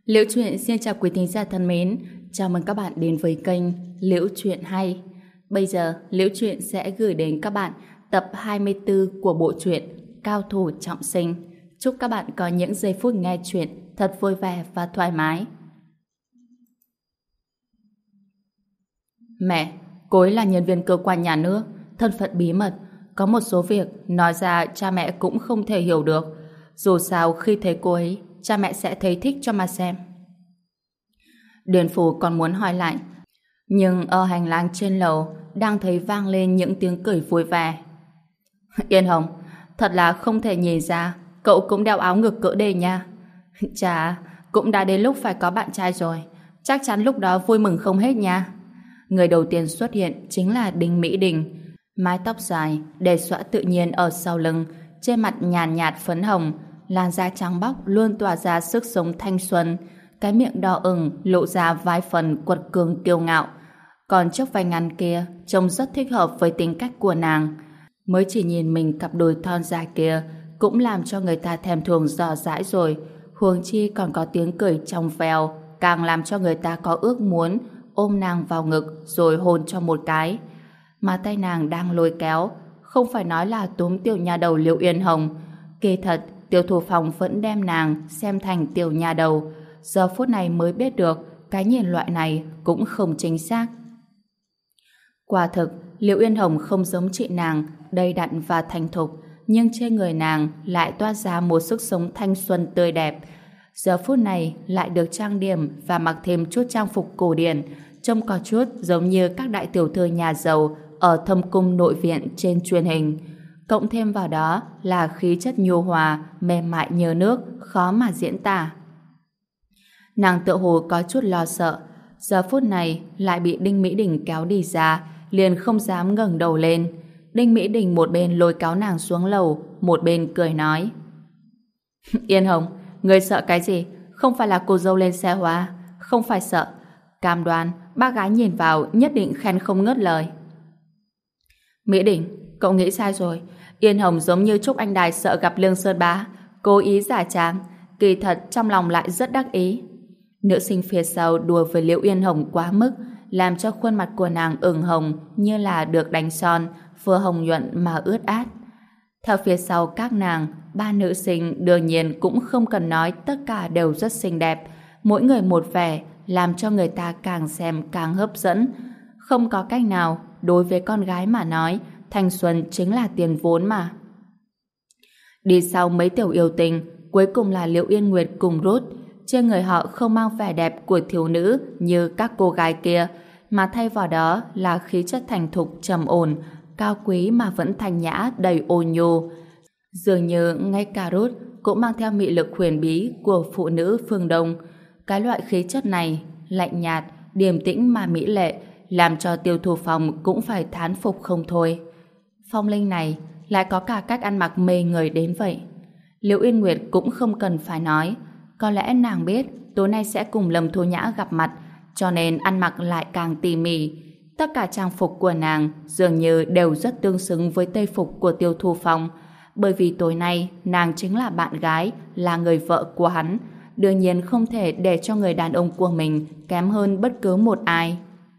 Liễu Chuyện xin chào quý thính giả thân mến, chào mừng các bạn đến với kênh Liễu Chuyện Hay. Bây giờ, Liễu Chuyện sẽ gửi đến các bạn tập 24 của bộ truyện Cao Thủ Trọng Sinh. Chúc các bạn có những giây phút nghe chuyện thật vui vẻ và thoải mái. Mẹ, cô ấy là nhân viên cơ quan nhà nước, thân phận bí mật. Có một số việc nói ra cha mẹ cũng không thể hiểu được. Dù sao khi thấy cô ấy, cha mẹ sẽ thấy thích cho mà xem. Điền Phủ còn muốn hỏi lại, nhưng ở hành lang trên lầu đang thấy vang lên những tiếng cười vui vẻ. Yên Hồng, thật là không thể nhìn ra cậu cũng đeo áo ngực cỡ đề nha. Chà, cũng đã đến lúc phải có bạn trai rồi, chắc chắn lúc đó vui mừng không hết nha. Người đầu tiên xuất hiện chính là Đinh Mỹ Đình, mái tóc dài để xõa tự nhiên ở sau lưng, trên mặt nhàn nhạt phấn hồng, làn da trắng bóc luôn tỏa ra sức sống thanh xuân, cái miệng đỏ ửng lộ ra vài phần quật cường kiêu ngạo. Còn chiếc váy ngắn kia trông rất thích hợp với tính cách của nàng. Mới chỉ nhìn mình cặp đùi thon dài kia cũng làm cho người ta thèm thuồng dò dãi rồi, huống chi còn có tiếng cười trong veo, càng làm cho người ta có ước muốn ôm nàng vào ngực rồi hôn cho một cái. Mà tay nàng đang lôi kéo, không phải nói là túm tiểu nha đầu Liễu Yên Hồng. Kỳ thật, Tiêu Thủ Phong vẫn đem nàng xem thành tiểu nha đầu. Giờ phút này mới biết được cái nhìn loại này cũng không chính xác. Quả thực, Liễu Yên Hồng không giống chị nàng, đầy đặn và thành thục, nhưng trên người nàng lại toát ra một sức sống thanh xuân tươi đẹp. Giờ phút này lại được trang điểm và mặc thêm chút trang phục cổ điển, trông có chút giống như các đại tiểu thư nhà giàu ở thâm cung nội viện trên truyền hình. Cộng thêm vào đó là khí chất nhu hòa, mềm mại như nước, khó mà diễn tả. Nàng tựa hồ có chút lo sợ, giờ phút này lại bị Đinh Mỹ Đình kéo đi ra, liền không dám ngẩng đầu lên. Đinh Mỹ Đình một bên lôi kéo nàng xuống lầu, một bên cười nói: Yên Hồng, người sợ cái gì? Không phải là cô dâu lên xe hoa, không phải sợ. Cam đoan, bác gái nhìn vào nhất định khen không ngớt lời. Mỹ Đình, cậu nghĩ sai rồi. Yên Hồng giống như Trúc Anh Đài sợ gặp Lương Sơn Bá, cố ý giả trang, kỳ thật trong lòng lại rất đắc ý. Nữ sinh phía sau đùa với Liễu Yên Hồng quá mức, làm cho khuôn mặt của nàng ửng hồng như là được đánh son, vừa hồng nhuận mà ướt át. Theo phía sau các nàng, ba nữ sinh đương nhiên cũng không cần nói, tất cả đều rất xinh đẹp, mỗi người một vẻ, làm cho người ta càng xem càng hấp dẫn. Không có cách nào, đối với con gái mà nói, thanh xuân chính là tiền vốn mà. Đi sau mấy tiểu yêu tình, cuối cùng là Liễu Yên Nguyệt cùng Ruth. Trên người họ không mang vẻ đẹp của thiếu nữ như các cô gái kia, mà thay vào đó là khí chất thành thục trầm ổn, cao quý mà vẫn thanh nhã đầy ôn nhu. Dường như ngay cả Ruth cũng mang theo mị lực huyền bí của phụ nữ phương Đông. Cái loại khí chất này, lạnh nhạt, điềm tĩnh mà mỹ lệ, làm cho Tiêu Thủ Phong cũng phải thán phục không thôi. Phong linh này lại có cả cách ăn mặc mê người đến vậy. Liễu Yên Nguyệt cũng không cần phải nói, có lẽ nàng biết tối nay sẽ cùng Lâm Thu Nhã gặp mặt, cho nên ăn mặc lại càng tỉ mỉ. Tất cả trang phục của nàng dường như đều rất tương xứng với tây phục của Tiêu Thủ Phong, bởi vì tối nay nàng chính là bạn gái, là người vợ của hắn, đương nhiên không thể để cho người đàn ông của mình kém hơn bất cứ một ai.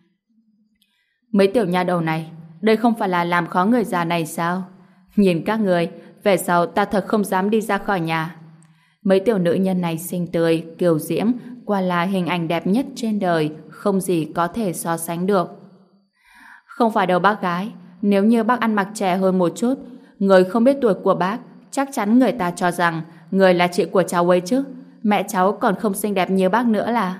Mấy tiểu nha đầu này, đây không phải là làm khó người già này sao? Nhìn các người, về sau ta thật không dám đi ra khỏi nhà. Mấy tiểu nữ nhân này xinh tươi, kiều diễm, quả là hình ảnh đẹp nhất trên đời, không gì có thể so sánh được. Không phải đâu bác gái, nếu như bác ăn mặc trẻ hơn một chút, người không biết tuổi của bác, chắc chắn người ta cho rằng người là chị của cháu ấy chứ. Mẹ cháu còn không xinh đẹp như bác nữa là.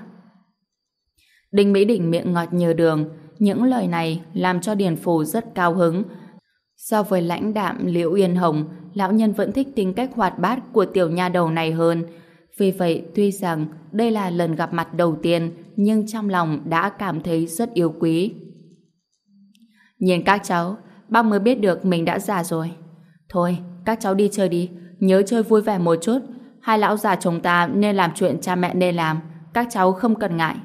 Đinh Mỹ Đình miệng ngọt như đường, những lời này làm cho Điền Phủ rất cao hứng. So với lãnh đạm Liễu Yên Hồng, lão nhân vẫn thích tính cách hoạt bát của tiểu nha đầu này hơn. Vì vậy, tuy rằng đây là lần gặp mặt đầu tiên, nhưng trong lòng đã cảm thấy rất yêu quý. Nhìn các cháu, bác mới biết được mình đã già rồi. Thôi, các cháu đi chơi đi, nhớ chơi vui vẻ một chút. Hai lão già chúng ta nên làm chuyện cha mẹ nên làm, các cháu không cần ngại.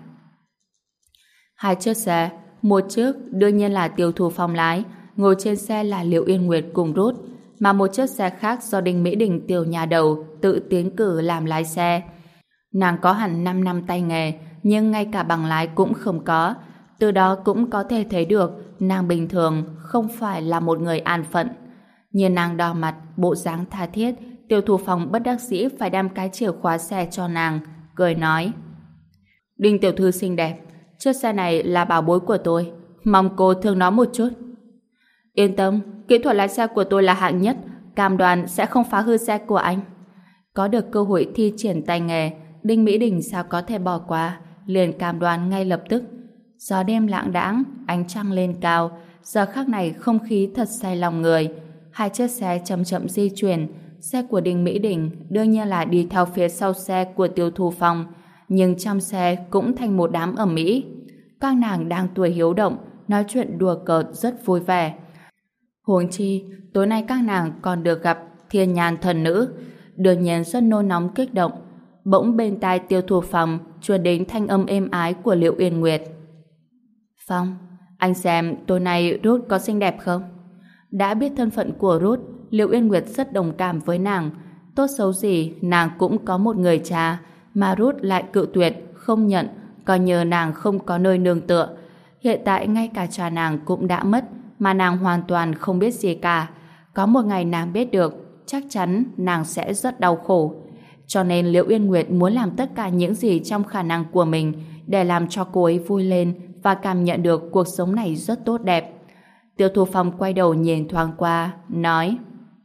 Hai chiếc xe, một chiếc đương nhiên là Tiêu Thủ Phong lái, ngồi trên xe là Liễu Yên Nguyệt cùng Ruth, mà một chiếc xe khác do Đinh Mỹ Đình tiểu nhà đầu tự tiến cử làm lái xe. Nàng có hẳn 5 năm tay nghề, nhưng ngay cả bằng lái cũng không có. Từ đó cũng có thể thấy được nàng bình thường không phải là một người an phận. Nhìn nàng đỏ mặt, bộ dáng tha thiết, Tiêu Thu Phong bất đắc dĩ phải đem cái chìa khóa xe cho nàng, cười nói: Đinh tiểu thư xinh đẹp, chiếc xe này là bảo bối của tôi, mong cô thương nó một chút. Yên tâm, kỹ thuật lái xe của tôi là hạng nhất, cam đoan sẽ không phá hư xe của anh. Có được cơ hội thi triển tay nghề, Đinh Mỹ Đình sao có thể bỏ qua, liền cam đoan ngay lập tức. Gió đêm lãng đãng, ánh trăng lên cao, giờ khắc này không khí thật say lòng người. Hai chiếc xe chậm chậm di chuyển, xe của Đinh Mỹ Đình đương nhiên là đi theo phía sau xe của Tiêu Thu Phong, nhưng trong xe cũng thành một đám ầm ĩ. Các nàng đang tuổi hiếu động, nói chuyện đùa cợt rất vui vẻ. Huống chi, tối nay các nàng còn được gặp thiên nhàn thần nữ, đương nhiên rất nôn nóng kích động. Bỗng bên tai Tiêu Thu Phong truyền đến thanh âm êm ái của Liệu Uyên Nguyệt. Phong, anh xem tối nay Ruth có xinh đẹp không? Đã biết thân phận của Ruth, Liệu Uyên Nguyệt rất đồng cảm với nàng. Tốt xấu gì, nàng cũng có một người cha, mà Ruth lại cự tuyệt, không nhận, coi như nàng không có nơi nương tựa. Hiện tại ngay cả cha nàng cũng đã mất, mà nàng hoàn toàn không biết gì cả. Có một ngày nàng biết được, chắc chắn nàng sẽ rất đau khổ. Cho nên Liễu Uyên Nguyệt muốn làm tất cả những gì trong khả năng của mình để làm cho cô ấy vui lên và cảm nhận được cuộc sống này rất tốt đẹp. Tiêu Thu Phong quay đầu nhìn thoáng qua, nói: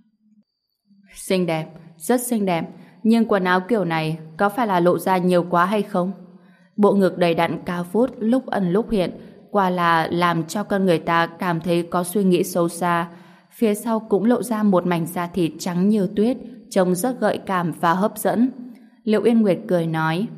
Xinh đẹp, rất xinh đẹp, nhưng quần áo kiểu này có phải là lộ ra nhiều quá hay không? Bộ ngực đầy đặn cao vút lúc ẩn lúc hiện, quả là làm cho con người ta cảm thấy có suy nghĩ sâu xa. Phía sau cũng lộ ra một mảnh da thịt trắng như tuyết, trông rất gợi cảm và hấp dẫn. Liệu Uyên Nguyệt cười nói: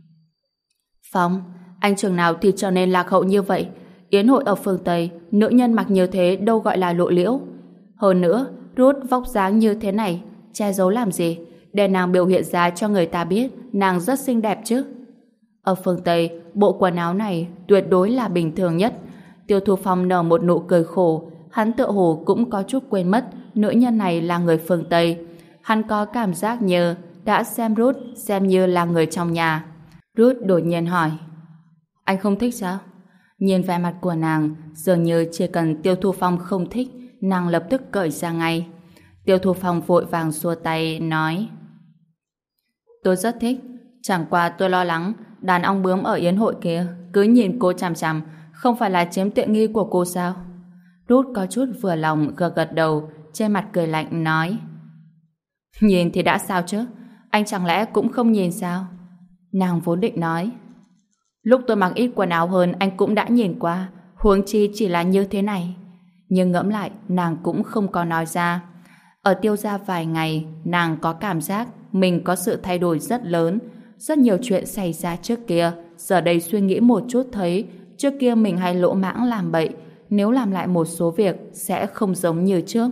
Phong, anh chừng nào thì trở nên lạc hậu như vậy? Yến hội ở phương Tây, nữ nhân mặc như thế đâu gọi là lộ liễu. Hơn nữa, Ruth vóc dáng như thế này, che giấu làm gì? Để nàng biểu hiện ra cho người ta biết nàng rất xinh đẹp chứ. Ở phương Tây, bộ quần áo này tuyệt đối là bình thường nhất. Tiêu Thu Phong nở một nụ cười khổ, hắn tựa hồ cũng có chút quên mất nữ nhân này là người phương Tây. Hắn có cảm giác như đã xem Ruth xem như là người trong nhà. Ruth đột nhiên hỏi: Anh không thích sao? Nhìn vẻ mặt của nàng, dường như chỉ cần Tiêu Thu Phong không thích, nàng lập tức cởi ra ngay. Tiêu Thu Phong vội vàng xua tay, nói: Tôi rất thích, chẳng qua tôi lo lắng đàn ong bướm ở yến hội kia cứ nhìn cô chằm chằm, không phải là chiếm tiện nghi của cô sao? Ruth có chút vừa lòng gật gật đầu, trên mặt cười lạnh nói: Nhìn thì đã sao chứ? Anh chẳng lẽ cũng không nhìn sao? Nàng vốn định nói: Lúc tôi mặc ít quần áo hơn anh cũng đã nhìn qua, huống chi chỉ là như thế này. Nhưng ngẫm lại, nàng cũng không có nói ra. Ở Tiêu gia vài ngày, nàng có cảm giác mình có sự thay đổi rất lớn. Rất nhiều chuyện xảy ra trước kia, giờ đây suy nghĩ một chút thấy trước kia mình hay lỗ mãng làm bậy, nếu làm lại một số việc sẽ không giống như trước.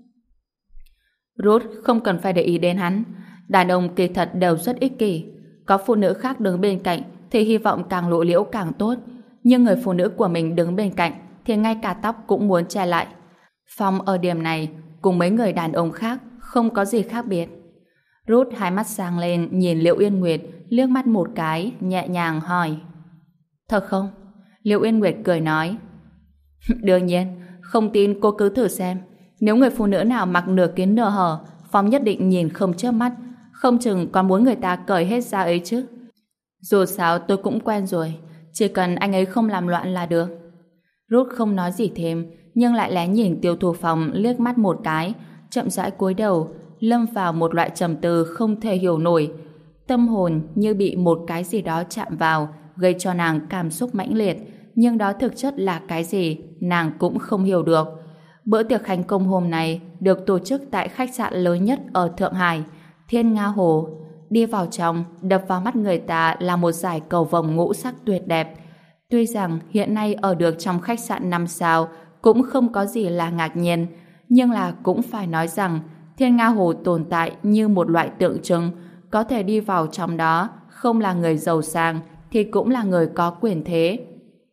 Ruth không cần phải để ý đến hắn. Đàn ông kỳ thật đều rất ích kỷ. Có phụ nữ khác đứng bên cạnh thì hy vọng càng lộ liễu càng tốt. Nhưng người phụ nữ của mình đứng bên cạnh thì ngay cả tóc cũng muốn che lại. Phong ở điểm này cùng mấy người đàn ông khác không có gì khác biệt. Ruth hai mắt sáng lên nhìn Liễu Uyên Nguyệt liếc mắt một cái, nhẹ nhàng hỏi: Thật không? Liễu Uyên Nguyệt cười nói: Đương nhiên, không tin cô cứ thử xem. Nếu người phụ nữ nào mặc nửa kiến nửa hở, Phong nhất định nhìn không chớp mắt, không chừng còn muốn người ta cởi hết ra ấy chứ. Dù sao tôi cũng quen rồi, chỉ cần anh ấy không làm loạn là được. Ruth không nói gì thêm, nhưng lại lén nhìn Tiêu Thu Phong liếc mắt một cái, chậm rãi cúi đầu, lâm vào một loại trầm tư không thể hiểu nổi. Tâm hồn như bị một cái gì đó chạm vào, gây cho nàng cảm xúc mãnh liệt, nhưng đó thực chất là cái gì, nàng cũng không hiểu được. Bữa tiệc khánh công hôm nay được tổ chức tại khách sạn lớn nhất ở Thượng Hải, Thiên Nga Hồ. Đi vào trong, đập vào mắt người ta là một dải cầu vồng ngũ sắc tuyệt đẹp. Tuy rằng hiện nay ở được trong khách sạn 5 sao cũng không có gì là ngạc nhiên, nhưng là cũng phải nói rằng Thiên Nga Hồ tồn tại như một loại tượng trưng, có thể đi vào trong đó không là người giàu sang thì cũng là người có quyền thế.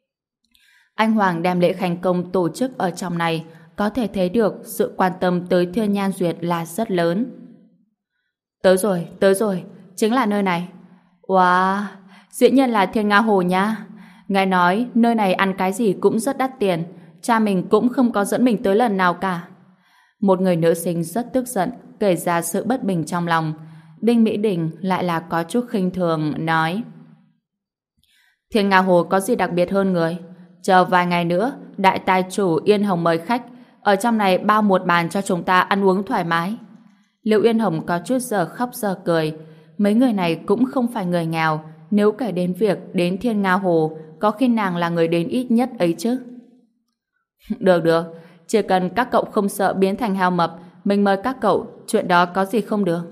Anh Hoàng đem lễ khánh công tổ chức ở trong này, có thể thấy được sự quan tâm tới Thiên Nhan Duyệt là rất lớn. Tới rồi, chính là nơi này. Wow, dĩ nhiên là Thiên Nga Hồ nha. Ngài nói nơi này ăn cái gì cũng rất đắt tiền. Cha mình cũng không có dẫn mình tới lần nào cả. Một người nữ sinh rất tức giận kể ra sự bất bình trong lòng. Đinh Mỹ Đình lại là có chút khinh thường nói: Thiên Nga Hồ có gì đặc biệt hơn người? Chờ vài ngày nữa, đại tài chủ Yên Hồng mời khách, ở trong này bao một bàn cho chúng ta ăn uống thoải mái. Liệu Yên Hồng có chút giờ khóc giờ cười. Mấy người này cũng không phải người nghèo, nếu kể đến việc đến Thiên Nga Hồ, có khi nàng là người đến ít nhất ấy chứ. Được được, chỉ cần các cậu không sợ biến thành heo mập, mình mời các cậu, chuyện đó có gì không được.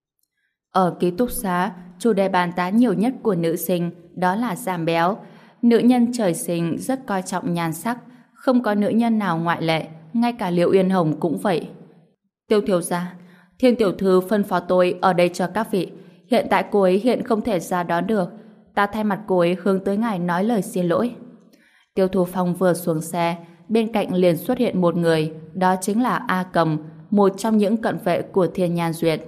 Ở ký túc xá, chủ đề bàn tán nhiều nhất của nữ sinh đó là giảm béo. Nữ nhân trời sinh rất coi trọng nhan sắc, không có nữ nhân nào ngoại lệ, ngay cả Liệu Yên Hồng cũng vậy. Tiêu thiếu gia, Thiên tiểu thư phân phó tôi ở đây cho các vị. Hiện tại cô ấy hiện không thể ra đó được. Ta thay mặt cô ấy hướng tới ngài nói lời xin lỗi. Tiêu Thu Phong vừa xuống xe, bên cạnh liền xuất hiện một người, đó chính là A Cầm, một trong những cận vệ của Thiên Nhan Duyệt.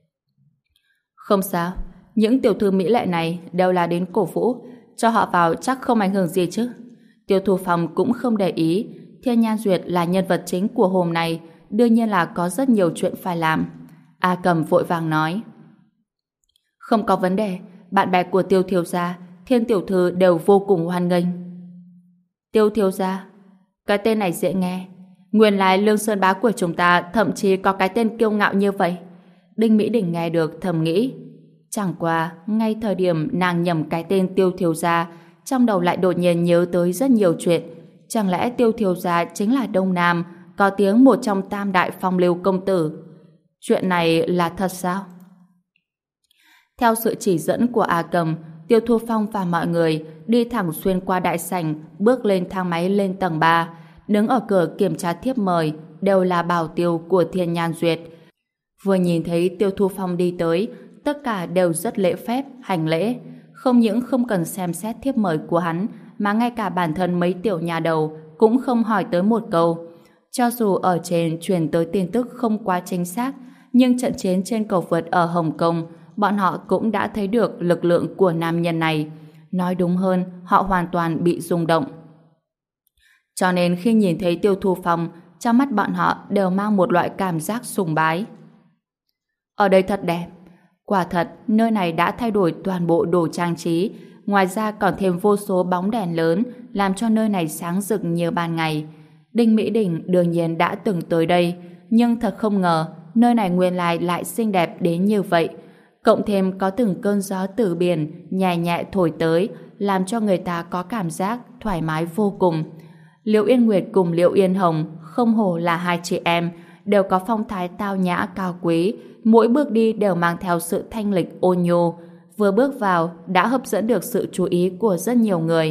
Không sao, những tiểu thư mỹ lệ này đều là đến cổ vũ, cho họ vào chắc không ảnh hưởng gì chứ. Tiêu Thu Phong cũng không để ý, Thiên Nhan Duyệt là nhân vật chính của hôm nay, đương nhiên là có rất nhiều chuyện phải làm. A Cầm vội vàng nói: Không có vấn đề, bạn bè của Tiêu thiếu gia, Thiên tiểu thư đều vô cùng hoan nghênh. Tiêu thiếu gia, cái tên này dễ nghe. Nguyên lai Lương Sơn Bá của chúng ta thậm chí có cái tên kiêu ngạo như vậy. Đinh Mỹ Đình nghe được thầm nghĩ. Chẳng qua, ngay thời điểm nàng nhầm cái tên Tiêu thiếu gia, trong đầu lại đột nhiên nhớ tới rất nhiều chuyện. Chẳng lẽ Tiêu thiếu gia chính là Đông Nam, có tiếng một trong tam đại phong lưu công tử? Chuyện này là thật sao? Theo sự chỉ dẫn của A Cầm, Tiêu Thu Phong và mọi người đi thẳng xuyên qua đại sảnh, bước lên thang máy lên tầng 3. Đứng ở cửa kiểm tra thiếp mời đều là bảo tiêu của Thiên Nhan Duyệt. Vừa nhìn thấy Tiêu Thu Phong đi tới, tất cả đều rất lễ phép, hành lễ. Không những không cần xem xét thiếp mời của hắn, mà ngay cả bản thân mấy tiểu nhà đầu cũng không hỏi tới một câu. Cho dù ở trên truyền tới tin tức không quá chính xác, nhưng trận chiến trên cầu vượt ở Hồng Kông, bọn họ cũng đã thấy được lực lượng của nam nhân này. Nói đúng hơn, họ hoàn toàn bị rung động. Cho nên khi nhìn thấy Tiêu Thu Phong, trong mắt bọn họ đều mang một loại cảm giác sùng bái. Ở đây thật đẹp. Quả thật, nơi này đã thay đổi toàn bộ đồ trang trí, ngoài ra còn thêm vô số bóng đèn lớn, làm cho nơi này sáng rực như ban ngày. Đinh Mỹ Đình đương nhiên đã từng tới đây, nhưng thật không ngờ, nơi này nguyên lai lại xinh đẹp đến như vậy. Cộng thêm có từng cơn gió từ biển nhẹ nhẹ thổi tới, làm cho người ta có cảm giác thoải mái vô cùng. Liễu Yên Nguyệt cùng Liễu Yên Hồng không hổ là hai chị em, đều có phong thái tao nhã cao quý, mỗi bước đi đều mang theo sự thanh lịch ôn nhu, vừa bước vào đã hấp dẫn được sự chú ý của rất nhiều người.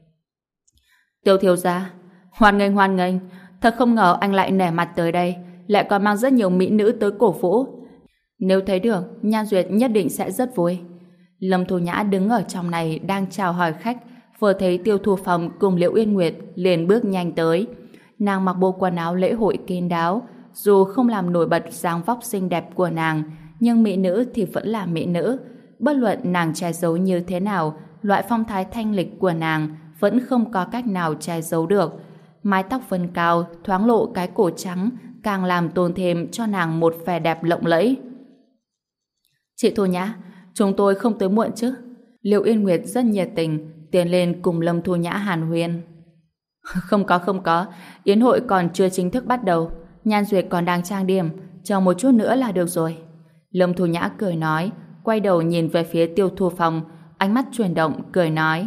Tiêu thiếu gia, hoan nghênh, thật không ngờ anh lại nể mặt tới đây, lại còn mang rất nhiều mỹ nữ tới cổ vũ. Nếu thấy được, Nhan Duyệt nhất định sẽ rất vui. Lâm Thu Nhã đứng ở trong này đang chào hỏi khách, vừa thấy Tiêu Thu Phong cùng Liễu Yên Nguyệt liền bước nhanh tới. Nàng mặc bộ quần áo lễ hội kín đáo, dù không làm nổi bật dáng vóc xinh đẹp của nàng, nhưng mỹ nữ thì vẫn là mỹ nữ. Bất luận nàng che giấu như thế nào, loại phong thái thanh lịch của nàng vẫn không có cách nào che giấu được. Mái tóc vân cao, thoáng lộ cái cổ trắng, càng làm tôn thêm cho nàng một vẻ đẹp lộng lẫy. Chị Thu Nhã, chúng tôi không tới muộn chứ? Liễu Yên Nguyệt rất nhiệt tình, tiến lên cùng Lâm Thu Nhã hàn huyên. Không có, yến hội còn chưa chính thức bắt đầu, Nhan Duyệt còn đang trang điểm, chờ một chút nữa là được rồi. Lâm Thu Nhã cười nói, quay đầu nhìn về phía Tiêu Thu Phong, ánh mắt chuyển động, cười nói.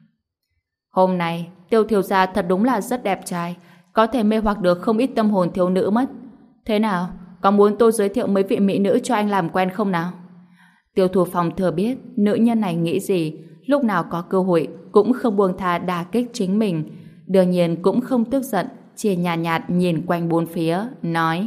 Hôm nay, Tiêu thiếu gia thật đúng là rất đẹp trai, có thể mê hoặc được không ít tâm hồn thiếu nữ mất. Thế nào, có muốn tôi giới thiệu mấy vị mỹ nữ cho anh làm quen không nào? Tiêu Thu Phong thừa biết nữ nhân này nghĩ gì, lúc nào có cơ hội cũng không buông tha đả kích chính mình. Đương nhiên cũng không tức giận, chỉ nhàn nhạt nhìn quanh bốn phía, nói.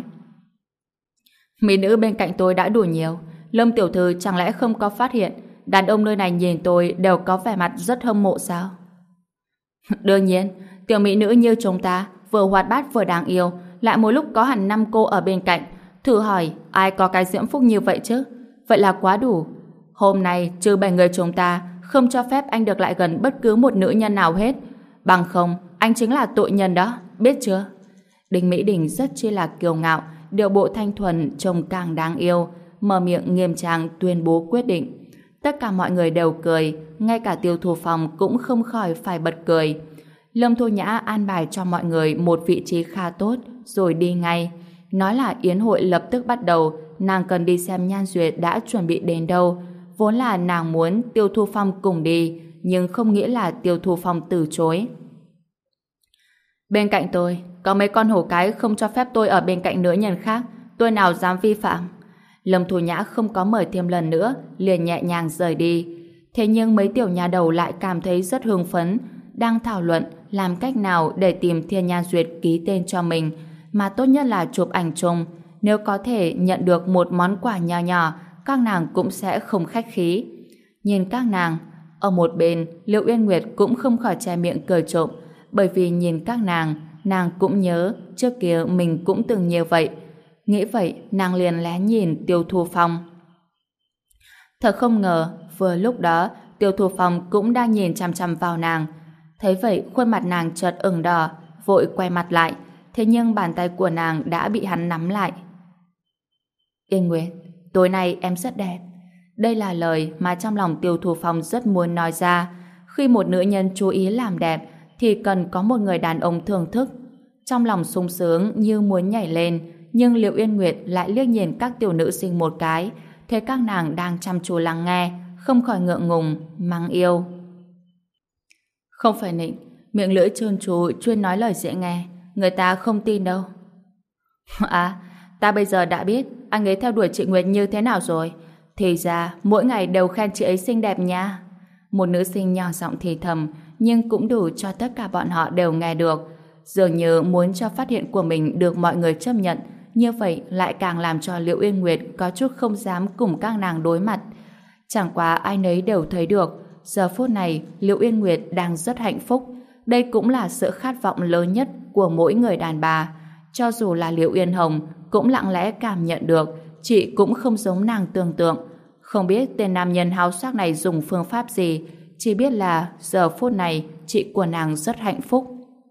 Mỹ nữ bên cạnh tôi đã đủ nhiều, Lâm tiểu thư chẳng lẽ không có phát hiện đàn ông nơi này nhìn tôi đều có vẻ mặt rất hâm mộ sao? Đương nhiên, tiểu mỹ nữ như chúng ta vừa hoạt bát vừa đáng yêu, lại một lúc có hẳn 5 cô ở bên cạnh, thử hỏi ai có cái diễm phúc như vậy chứ? Vậy là quá đủ. Hôm nay trừ 7 người chúng ta không cho phép anh được lại gần bất cứ một nữ nhân nào hết. Bằng không, anh chính là tội nhân đó, biết chưa? Đinh Mỹ Đình rất chi là kiêu ngạo, điệu bộ thanh thuần trông càng đáng yêu, mở miệng nghiêm trang tuyên bố quyết định. Tất cả mọi người đều cười, ngay cả Tiêu Thu Phong cũng không khỏi phải bật cười. Lâm Thu Nhã an bài cho mọi người một vị trí khá tốt, rồi đi ngay. Nói là yến hội lập tức bắt đầu, nàng cần đi xem Nhan Duyệt đã chuẩn bị đến đâu. Vốn là nàng muốn Tiêu Thu Phong cùng đi, nhưng không nghĩ là Tiêu Thu Phong từ chối. Bên cạnh tôi, có mấy con hổ cái không cho phép tôi ở bên cạnh nữ nhân khác, tôi nào dám vi phạm. Lâm Thu Nhã không có mời thêm lần nữa, liền nhẹ nhàng rời đi. Thế nhưng mấy tiểu nhà đầu lại cảm thấy rất hưng phấn, đang thảo luận làm cách nào để tìm Thiên Nhan Duyệt ký tên cho mình, mà tốt nhất là chụp ảnh chung. Nếu có thể nhận được một món quà nhỏ nhỏ, các nàng cũng sẽ không khách khí. Nhìn các nàng, ở một bên, Liệu Uyên Nguyệt cũng không khỏi che miệng cười trộm, bởi vì nhìn các nàng cũng nhớ trước kia mình cũng từng như vậy. Nghĩ vậy, nàng liền lén nhìn Tiêu Thu Phong. Thật không ngờ, vừa lúc đó, Tiêu Thu Phong cũng đang nhìn chằm chằm vào nàng. Thấy vậy, khuôn mặt nàng chợt ửng đỏ, vội quay mặt lại. Thế nhưng bàn tay của nàng đã bị hắn nắm lại. Yên Nguyệt, tối nay em rất đẹp. Đây là lời mà trong lòng Tiêu Thu Phong rất muốn nói ra. Khi một nữ nhân chú ý làm đẹp, thì cần có một người đàn ông thưởng thức. Trong lòng sung sướng như muốn nhảy lên, nhưng Liệu Yên Nguyệt lại liếc nhìn các tiểu nữ sinh một cái, thấy các nàng đang chăm chú lắng nghe, không khỏi ngượng ngùng, mắng yêu. Không phải nịnh, miệng lưỡi trơn tru chuyên nói lời dễ nghe, người ta không tin đâu. À, ta bây giờ đã biết anh ấy theo đuổi chị Nguyệt như thế nào rồi. Thì ra, mỗi ngày đều khen chị ấy xinh đẹp nha. Một nữ sinh nhỏ giọng thì thầm, nhưng cũng đủ cho tất cả bọn họ đều nghe được. Dường như muốn cho phát hiện của mình được mọi người chấp nhận, như vậy lại càng làm cho Liễu Uyên Nguyệt có chút không dám cùng các nàng đối mặt. Chẳng qua ai nấy đều thấy được, giờ phút này Liễu Uyên Nguyệt đang rất hạnh phúc. Đây cũng là sự khát vọng lớn nhất của mỗi người đàn bà. Cho dù là Liễu Uyên Hồng cũng lặng lẽ cảm nhận được chị cũng không giống nàng tưởng tượng. Không biết tên nam nhân háo sắc này dùng phương pháp gì, chỉ biết là giờ phút này chị của nàng rất hạnh phúc.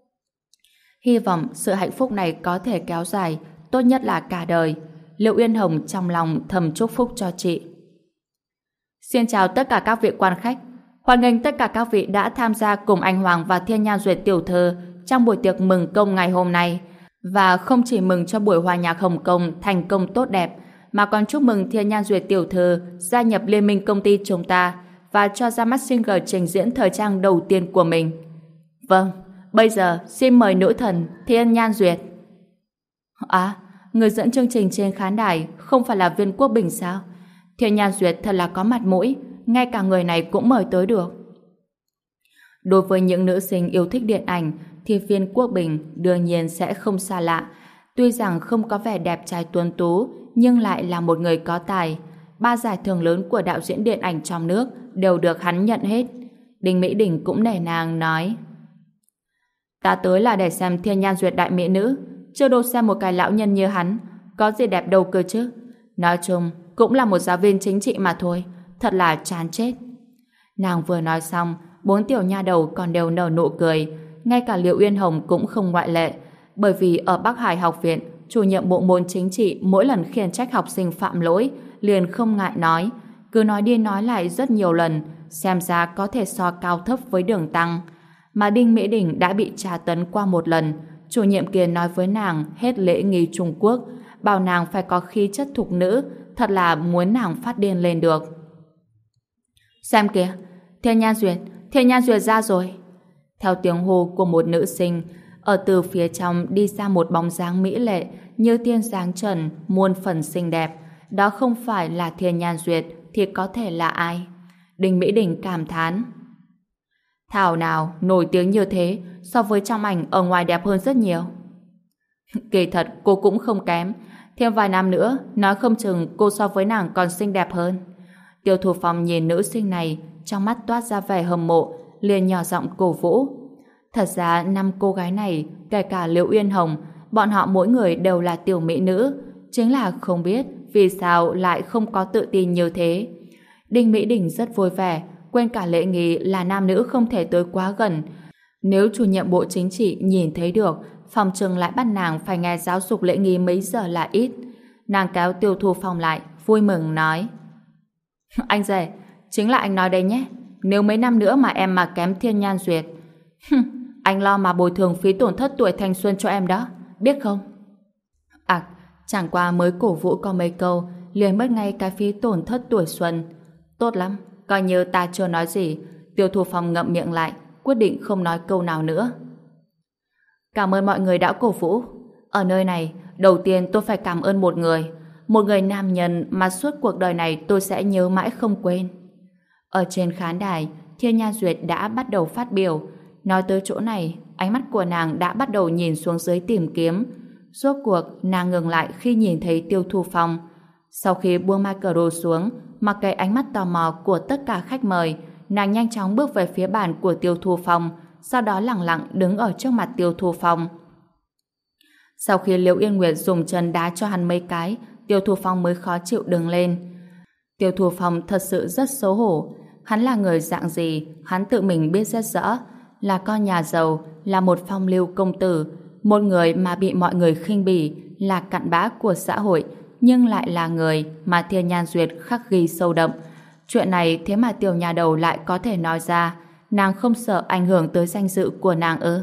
Hy vọng sự hạnh phúc này có thể kéo dài, tốt nhất là cả đời. Liễu Uyên Hồng trong lòng thầm chúc phúc cho chị. Xin chào tất cả các vị quan khách. Hoan nghênh tất cả các vị đã tham gia cùng anh Hoàng và Thiên Nhan Duyệt tiểu thư trong buổi tiệc mừng công ngày hôm nay. Và không chỉ mừng cho buổi hòa nhạc Hồng Kông thành công tốt đẹp, mà còn chúc mừng Thiên Nhan Duyệt tiểu thư gia nhập liên minh công ty chúng ta và cho ra mắt single trình diễn thời trang đầu tiên của mình. Vâng, bây giờ xin mời nữ thần Thiên Nhan Duyệt. À, người dẫn chương trình trên khán đài không phải là Viên Quốc Bình sao? Thiên Nhan Duyệt thật là có mặt mũi, ngay cả người này cũng mời tới được. Đối với những nữ sinh yêu thích điện ảnh thì Viên Quốc Bình đương nhiên sẽ không xa lạ. Tuy rằng không có vẻ đẹp trai tuấn tú, nhưng lại là một người có tài. 3 giải thưởng lớn của đạo diễn điện ảnh trong nước đều được hắn nhận hết. Đinh Mỹ Đình cũng nể nang nói: Ta tới là để xem Thiên Nhan Duyệt đại mỹ nữ, chưa đâu xem một cái lão nhân như hắn, có gì đẹp đâu cơ chứ. Nói chung, cũng là một giáo viên chính trị mà thôi, thật là chán chết. Nàng vừa nói xong, 4 tiểu nha đầu còn đều nở nụ cười, ngay cả Liễu Uyên Hồng cũng không ngoại lệ, bởi vì ở Bắc Hải học viện, chủ nhiệm bộ môn chính trị mỗi lần khiển trách học sinh phạm lỗi, liền không ngại nói, cứ nói đi nói lại rất nhiều lần, xem ra có thể so cao thấp với Đường Tăng. Mà Đinh Mỹ Đình đã bị tra tấn qua một lần, chủ nhiệm kia nói với nàng hết lễ nghi Trung Quốc, bảo nàng phải có khí chất thục nữ, thật là muốn nàng phát điên lên được. Xem kìa, Thiên Nhan Duyệt ra rồi. Theo tiếng hô của một nữ sinh, ở từ phía trong đi ra một bóng dáng mỹ lệ như tiên dáng trần, muôn phần xinh đẹp. Đó không phải là Thiên Nhan Duyệt thì có thể là ai? Đinh Mỹ Đình cảm thán. Thảo nào nổi tiếng như thế, so với trong ảnh ở ngoài đẹp hơn rất nhiều. Kỳ thật cô cũng không kém, thêm vài năm nữa nói không chừng cô so với nàng còn xinh đẹp hơn. Tiêu Thu Phong nhìn nữ sinh này, trong mắt toát ra vẻ hâm mộ, liền nhỏ giọng cổ vũ. Thật ra 5 cô gái này, kể cả Liễu Uyên Hồng, bọn họ mỗi người đều là tiểu mỹ nữ, chính là không biết vì sao lại không có tự tin như thế. Đinh Mỹ Đình rất vui vẻ, quên cả lễ nghi là nam nữ không thể tới quá gần. Nếu chủ nhiệm bộ chính trị nhìn thấy được, phòng trừng lại bắt nàng phải nghe giáo dục lễ nghi mấy giờ là ít. Nàng kéo Tiêu Thu Phong lại, vui mừng nói: Anh rể, chính là anh nói đây nhé. Nếu mấy năm nữa mà em mà kém Thiên Nhan Duyệt, anh lo mà bồi thường phí tổn thất tuổi thanh xuân cho em đó, biết không? À, chẳng qua mới cổ vũ có mấy câu, liền mất ngay cái phí tổn thất tuổi xuân. Tốt lắm, coi như ta chưa nói gì. Tiêu Thu Phong ngậm miệng lại, quyết định không nói câu nào nữa. Cảm ơn mọi người đã cổ vũ. Ở nơi này, đầu tiên tôi phải cảm ơn một người nam nhân mà suốt cuộc đời này tôi sẽ nhớ mãi không quên. Ở trên khán đài, Thiên Nhan Duyệt đã bắt đầu phát biểu. Nói tới chỗ này, ánh mắt của nàng đã bắt đầu nhìn xuống dưới tìm kiếm. Rốt cuộc, nàng ngừng lại khi nhìn thấy Tiêu Thu Phong. Sau khi buông micro xuống, mặc kệ ánh mắt tò mò của tất cả khách mời, nàng nhanh chóng bước về phía bàn của Tiêu Thu Phong, sau đó lẳng lặng đứng ở trước mặt Tiêu Thu Phong. Sau khi Liễu Yên Nguyệt dùng chân đá cho hắn mấy cái, Tiêu Thu Phong mới khó chịu đứng lên. Tiêu Thu Phong thật sự rất xấu hổ. Hắn là người dạng gì, hắn tự mình biết rất rõ. Là con nhà giàu, là một phong lưu công tử, một người mà bị mọi người khinh bỉ, là cặn bã của xã hội, nhưng lại là người mà Thiên Nhan Duyệt khắc ghi sâu đậm. Chuyện này thế mà tiểu nhà đầu lại có thể nói ra. Nàng không sợ ảnh hưởng tới danh dự của nàng ư?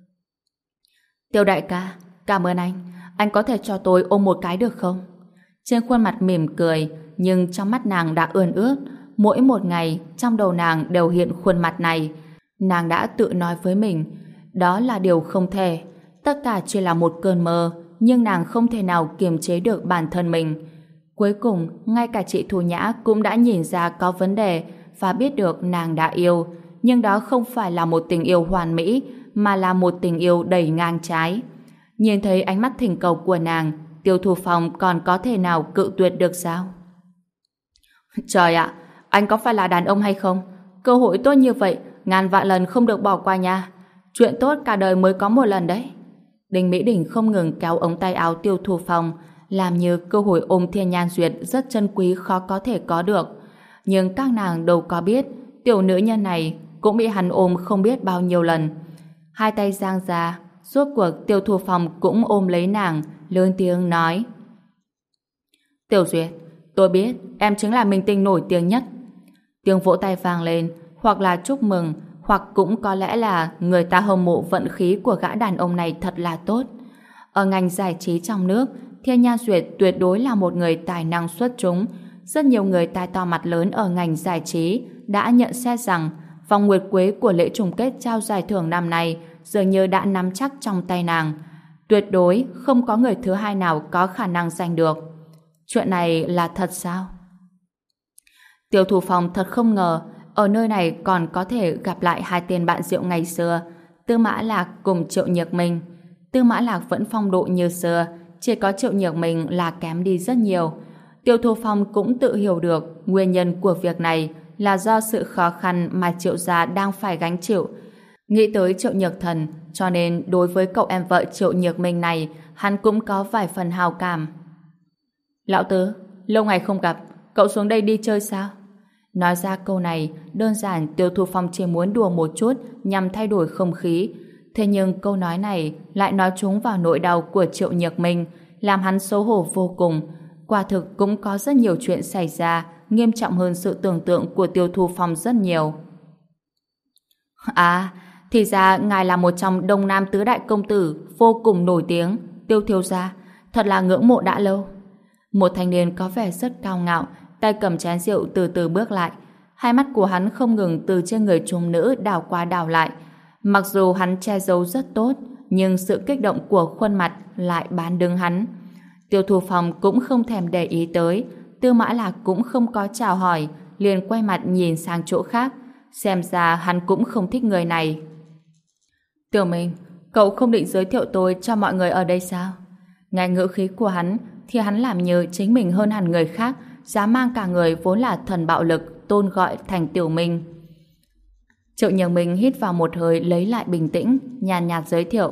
Tiêu đại ca, cảm ơn anh. Anh có thể cho tôi ôm một cái được không? Trên khuôn mặt mỉm cười, nhưng trong mắt nàng đã ươn ướt. Mỗi một ngày, trong đầu nàng đều hiện khuôn mặt này. Nàng đã tự nói với mình, đó là điều không thể. Tất cả chỉ là một cơn mơ, nhưng nàng không thể nào kiềm chế được bản thân mình. Cuối cùng, ngay cả chị Thu Nhã cũng đã nhìn ra có vấn đề và biết được nàng đã yêu. Nhưng đó không phải là một tình yêu hoàn mỹ, mà là một tình yêu đầy ngang trái. Nhìn thấy ánh mắt thỉnh cầu của nàng, Tiêu Thu Phong còn có thể nào cự tuyệt được sao? Trời ạ, anh có phải là đàn ông hay không? Cơ hội tốt như vậy, ngàn vạn lần không được bỏ qua nha. Chuyện tốt cả đời mới có một lần đấy. Đinh Mỹ Đình không ngừng kéo ống tay áo Tiêu Thu Phong, làm như cơ hội ôm Thiên Nhan Duyệt rất chân quý khó có thể có được. Nhưng các nàng đâu có biết, tiểu nữ nhân này cũng bị hắn ôm không biết bao nhiêu lần. Hai tay giang ra, rốt cuộc Tiêu Thu Phong cũng ôm lấy nàng, lớn tiếng nói: Tiểu Duyệt, tôi biết em chính là minh tinh nổi tiếng nhất. Tiếng vỗ tay vang lên, hoặc là chúc mừng, hoặc cũng có lẽ là người ta hâm mộ vận khí của gã đàn ông này thật là tốt. Ở ngành giải trí trong nước, Thiên Nhan Duyệt tuyệt đối là một người tài năng xuất chúng. Rất nhiều người tai to mặt lớn ở ngành giải trí đã nhận xét rằng vòng nguyệt quế của lễ chung kết trao giải thưởng năm nay dường như đã nắm chắc trong tay nàng. Tuyệt đối không có người thứ hai nào có khả năng giành được. Chuyện này là thật sao? Tiêu Thu Phong thật không ngờ ở nơi này còn có thể gặp lại hai tên bạn rượu ngày xưa, Tư Mã Lạc cùng Triệu Nhược Minh. Tư Mã Lạc vẫn phong độ như xưa, chỉ có Triệu Nhược Minh là kém đi rất nhiều. Tiêu Thu Phong cũng tự hiểu được nguyên nhân của việc này là do sự khó khăn mà Triệu gia đang phải gánh chịu. Nghĩ tới Triệu Nhược Thần, cho nên đối với cậu em vợ Triệu Nhược Minh này, hắn cũng có vài phần hào cảm. Lão Tứ, lâu ngày không gặp, cậu xuống đây đi chơi sao? Nói ra câu này, đơn giản Tiêu Thu Phong chỉ muốn đùa một chút nhằm thay đổi không khí. Thế nhưng câu nói này lại nói trúng vào nỗi đau của Triệu Nhược Minh, làm hắn xấu hổ vô cùng. Quả thực cũng có rất nhiều chuyện xảy ra, nghiêm trọng hơn sự tưởng tượng của Tiêu Thu Phong rất nhiều. À, thì ra ngài là một trong Đông Nam tứ đại công tử vô cùng nổi tiếng, Tiêu thiếu gia, thật là ngưỡng mộ đã lâu. Một thanh niên có vẻ rất cao ngạo, tay cầm chén rượu từ từ bước lại. Hai mắt của hắn không ngừng từ trên người trung nữ đảo qua đảo lại. Mặc dù hắn che giấu rất tốt, nhưng sự kích động của khuôn mặt lại bán đứng hắn. Tiêu Thu Phong cũng không thèm để ý tới. Tư Mã Lạc cũng không có chào hỏi, liền quay mặt nhìn sang chỗ khác. Xem ra hắn cũng không thích người này. Tiểu Minh, cậu không định giới thiệu tôi cho mọi người ở đây sao? Nghe ngữ khí của hắn thì hắn làm như chính mình hơn hẳn người khác, dám mang cả người vốn là thần bạo lực tôn gọi thành Tiểu Minh. Triệu Nhược Minh hít vào một hơi lấy lại bình tĩnh, nhàn nhạt giới thiệu.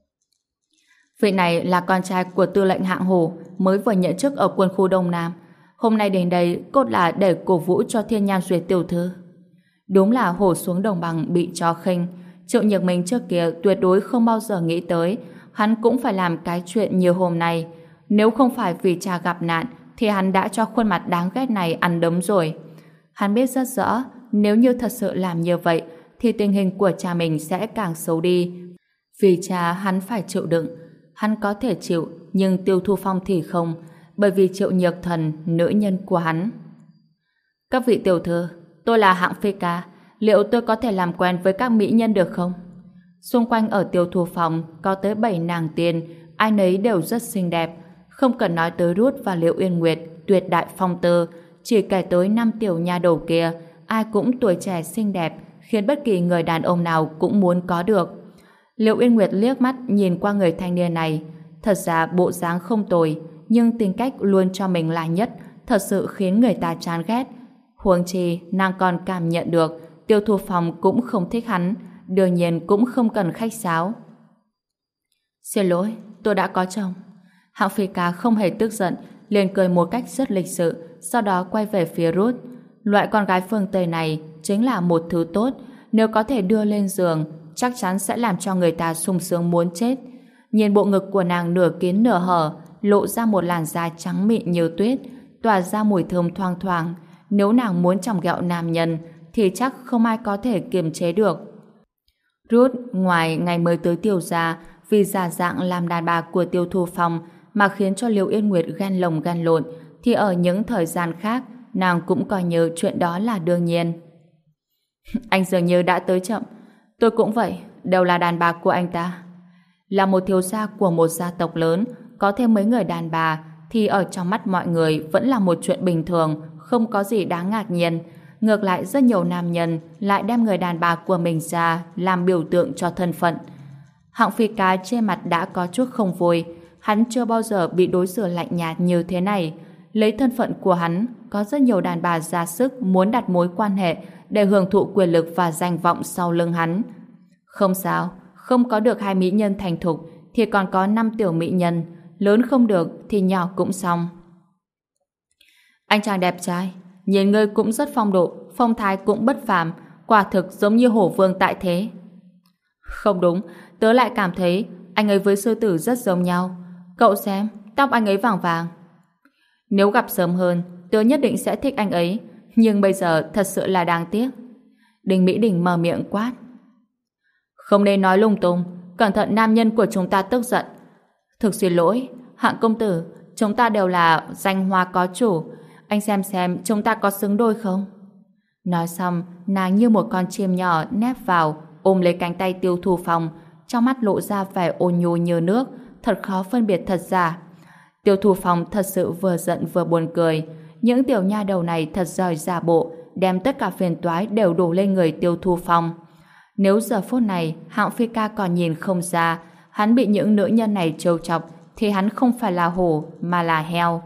Vị này là con trai của tư lệnh hạng Hồ, mới vừa nhận chức ở quân khu Đông Nam. Hôm nay đến đây cốt là để cổ vũ cho Thiên Nhan Duyệt tiểu thư. Đúng là hổ xuống đồng bằng bị chó khinh. Triệu Nhược Minh trước kia tuyệt đối không bao giờ nghĩ tới hắn cũng phải làm cái chuyện như hôm nay. Nếu không phải vì cha gặp nạn thì hắn đã cho khuôn mặt đáng ghét này ăn đấm rồi. Hắn biết rất rõ nếu như thật sự làm như vậy thì tình hình của cha mình sẽ càng xấu đi. Vì cha hắn phải chịu đựng. Hắn có thể chịu nhưng Tiêu Thu Phong thì không, bởi vì Triệu Nhược Thần, nữ nhân của hắn. Các vị tiểu thư, tôi là hạng phi ca, liệu tôi có thể làm quen với các mỹ nhân được không? Xung quanh ở Tiêu Thu Phong có tới 7 nàng tiên, ai nấy đều rất xinh đẹp. Không cần nói tới Ruth và Liễu Uyên Nguyệt, tuyệt đại phong tư, chỉ kể tới 5 tiểu nha đầu kia, ai cũng tuổi trẻ xinh đẹp, khiến bất kỳ người đàn ông nào cũng muốn có được. Liễu Uyên Nguyệt liếc mắt nhìn qua người thanh niên này, thật ra bộ dáng không tồi, nhưng tính cách luôn cho mình là nhất, thật sự khiến người ta chán ghét. Huống chi, nàng còn cảm nhận được Tiêu Thu Phong cũng không thích hắn, đương nhiên cũng không cần khách sáo. Xin lỗi, tôi đã có chồng. Hạng Phi Ca không hề tức giận, liền cười một cách rất lịch sự, sau đó quay về phía Ruth. Loại con gái phương Tây này chính là một thứ tốt, nếu có thể đưa lên giường, chắc chắn sẽ làm cho người ta sung sướng muốn chết. Nhìn bộ ngực của nàng nửa kín nửa hở, lộ ra một làn da trắng mịn như tuyết, tỏa ra mùi thơm thoang thoảng. Nếu nàng muốn chọc ghẹo nam nhân, thì chắc không ai có thể kiềm chế được. Ruth, ngoài ngày mới tới Tiêu gia, vì giả dạng làm đàn bà của Tiêu Thu Phong mà khiến cho Liễu Yên Nguyệt gan lồng gan lộn, thì ở những thời gian khác, nàng cũng coi như chuyện đó là đương nhiên. Anh dường như đã tới chậm. Tôi cũng vậy, đều là đàn bà của anh ta. Là một thiếu gia của một gia tộc lớn, có thêm mấy người đàn bà thì ở trong mắt mọi người vẫn là một chuyện bình thường, không có gì đáng ngạc nhiên. Ngược lại rất nhiều nam nhân lại đem người đàn bà của mình ra làm biểu tượng cho thân phận. Hạng Phi Ca trên mặt đã có chút không vui, hắn chưa bao giờ bị đối xử lạnh nhạt như thế này. Lấy thân phận của hắn, có rất nhiều đàn bà ra sức muốn đặt mối quan hệ để hưởng thụ quyền lực và danh vọng sau lưng hắn. Không sao, không có được 2 mỹ nhân thành thục thì còn có 5 tiểu mỹ nhân, lớn không được thì nhỏ cũng xong. Anh chàng đẹp trai, nhìn ngươi cũng rất phong độ, phong thái cũng bất phàm, quả thực giống như hổ vương tại thế. Không đúng, tớ lại cảm thấy anh ấy với sư tử rất giống nhau. Cậu xem, tóc anh ấy vàng vàng. Nếu gặp sớm hơn, tớ nhất định sẽ thích anh ấy, nhưng bây giờ thật sự là đáng tiếc. Đinh Mỹ Đình mở miệng quát. Không nên nói lung tung, cẩn thận nam nhân của chúng ta tức giận. Thực xin lỗi, Hạng công tử, chúng ta đều là danh hoa có chủ, anh xem chúng ta có xứng đôi không? Nói xong, nàng như một con chim nhỏ nép vào, ôm lấy cánh tay Tiêu Thu Phong, trong mắt lộ ra vẻ ôn nhu như nước, thật khó phân biệt thật giả. Tiêu Thu Phong thật sự vừa giận vừa buồn cười. Những tiểu nha đầu này thật giỏi giả bộ, đem tất cả phiền toái đều đổ lên người Tiêu Thu Phong. Nếu giờ phút này Hạng Phi Ca còn nhìn không ra hắn bị những nữ nhân này trêu chọc thì hắn không phải là hổ mà là heo.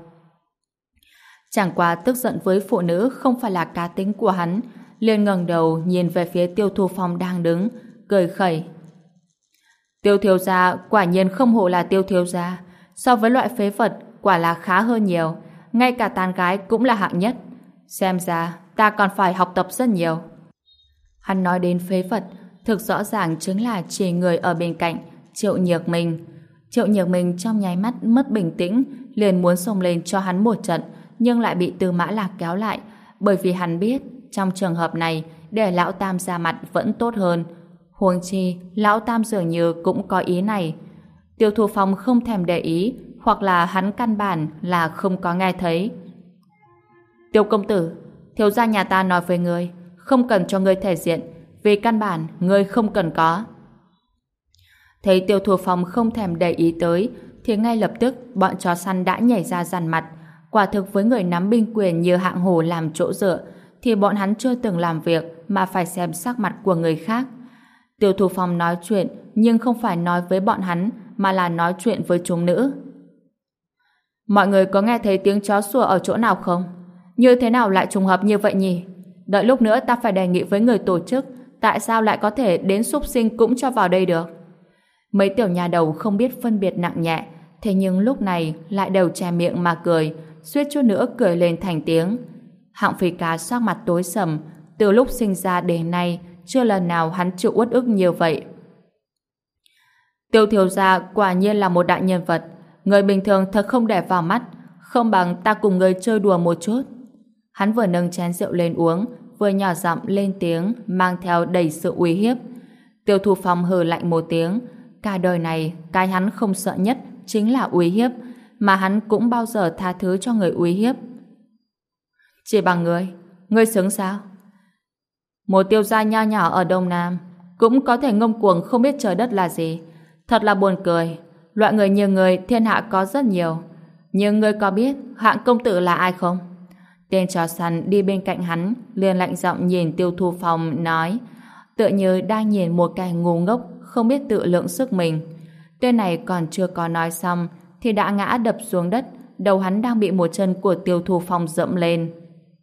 Chẳng qua tức giận với phụ nữ không phải là cá tính của hắn, liền ngẩng đầu nhìn về phía Tiêu Thu Phong đang đứng, cười khẩy. Tiêu thiếu gia quả nhiên không hổ là Tiêu thiếu gia, so với loại phế vật quả là khá hơn nhiều, ngay cả tán gái cũng là hạng nhất. Xem ra ta còn phải học tập rất nhiều. Hắn nói đến phế vật, thực rõ ràng chính là chỉ người ở bên cạnh Triệu Nhược Minh. Triệu Nhược Minh trong nháy mắt mất bình tĩnh, liền muốn xông lên cho hắn một trận, nhưng lại bị Tư Mã Lạc kéo lại, bởi vì hắn biết trong trường hợp này để Lão Tam ra mặt vẫn tốt hơn. Huống chi Lão Tam dường như cũng có ý này. Tiêu Thu Phong không thèm để ý, hoặc là hắn căn bản là không có nghe thấy. Tiêu công tử, thiếu gia nhà ta nói với ngươi, không cần cho ngươi thể diện, vì căn bản ngươi không cần có. Thấy Tiêu Thu Phong không thèm để ý tới, thì ngay lập tức bọn chó săn đã nhảy ra dằn mặt. Quả thực với người nắm binh quyền như Hạng Hổ làm chỗ dựa, thì bọn hắn chưa từng làm việc mà phải xem sắc mặt của người khác. Tiêu Thu Phong nói chuyện, nhưng không phải nói với bọn hắn, mà là nói chuyện với chúng nữ. Mọi người có nghe thấy tiếng chó sủa ở chỗ nào không? Như thế nào lại trùng hợp như vậy nhỉ? Đợi lúc nữa ta phải đề nghị với người tổ chức, tại sao lại có thể đến súc sinh cũng cho vào đây được? Mấy tiểu nhà đầu không biết phân biệt nặng nhẹ, thế nhưng lúc này lại đều che miệng mà cười, suýt chút nữa cười lên thành tiếng. Hạng Phi Ca sắc mặt tối sầm, từ lúc sinh ra đến nay chưa lần nào hắn chịu uất ức như vậy. Tiêu thiếu gia quả nhiên là một đại nhân vật, người bình thường thật không để vào mắt, không bằng ta cùng người chơi đùa một chút. Hắn vừa nâng chén rượu lên uống, vừa nhỏ giọng lên tiếng, mang theo đầy sự uy hiếp. Tiêu Thu Phong hừ lạnh một tiếng, cả đời này cái hắn không sợ nhất chính là uy hiếp, mà hắn cũng bao giờ tha thứ cho người uy hiếp. Chỉ bằng ngươi xứng sao? Một tiêu gia nho nhỏ ở Đông Nam cũng có thể ngông cuồng không biết trời đất là gì. Thật là buồn cười. Loại người như người thiên hạ có rất nhiều. Nhưng ngươi có biết Hạng công tử là ai không? Tên chó săn đi bên cạnh hắn liền lạnh giọng nhìn Tiêu Thu Phong nói, tựa như đang nhìn một kẻ ngu ngốc không biết tự lượng sức mình. Tên này còn chưa có nói xong thì đã ngã đập xuống đất, đầu hắn đang bị một chân của Tiêu Thu Phong dẫm lên.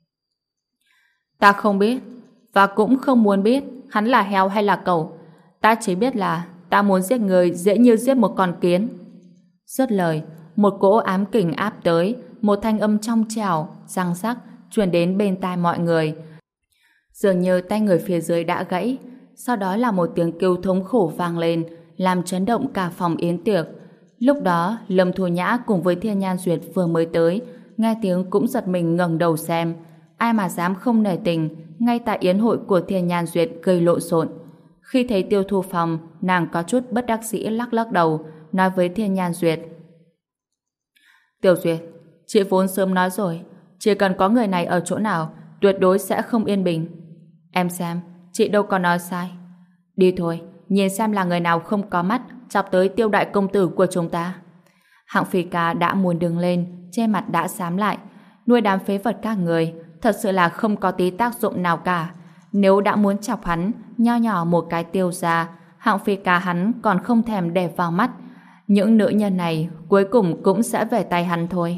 Ta không biết và cũng không muốn biết hắn là heo hay là cẩu. Ta chỉ biết là ta muốn giết người dễ như giết một con kiến. Dứt lời, một cỗ ám kình áp tới, một thanh âm trong trẻo, răng rắc truyền đến bên tai mọi người. Dường như tay người phía dưới đã gãy, sau đó là một tiếng kêu thống khổ vang lên, làm chấn động cả phòng yến tiệc. Lúc đó, Lâm Thu Nhã cùng với Thiên Nhan Duyệt vừa mới tới, nghe tiếng cũng giật mình ngẩng đầu xem. Ai mà dám không nể tình, ngay tại yến hội của Thiên Nhan Duyệt gây lộn xộn. Khi thấy Tiêu Thu Phong, nàng có chút bất đắc dĩ lắc lắc đầu, nói với Thiên Nhan Duyệt. Tiểu Duyệt, chị vốn sớm nói rồi, chỉ cần có người này ở chỗ nào, tuyệt đối sẽ không yên bình. Em xem, chị đâu có nói sai. Đi thôi, nhìn xem là người nào không có mắt, chọc tới Tiêu đại công tử của chúng ta. Hạng Phi Ca đã muốn đứng lên, trên mặt đã xám lại. Nuôi đám phế vật các người, thật sự là không có tí tác dụng nào cả. Nếu đã muốn chọc hắn, nho nhỏ một cái Tiêu gia, Hạng Phi Ca hắn còn không thèm để vào mắt. Những nữ nhân này cuối cùng cũng sẽ về tay hắn thôi.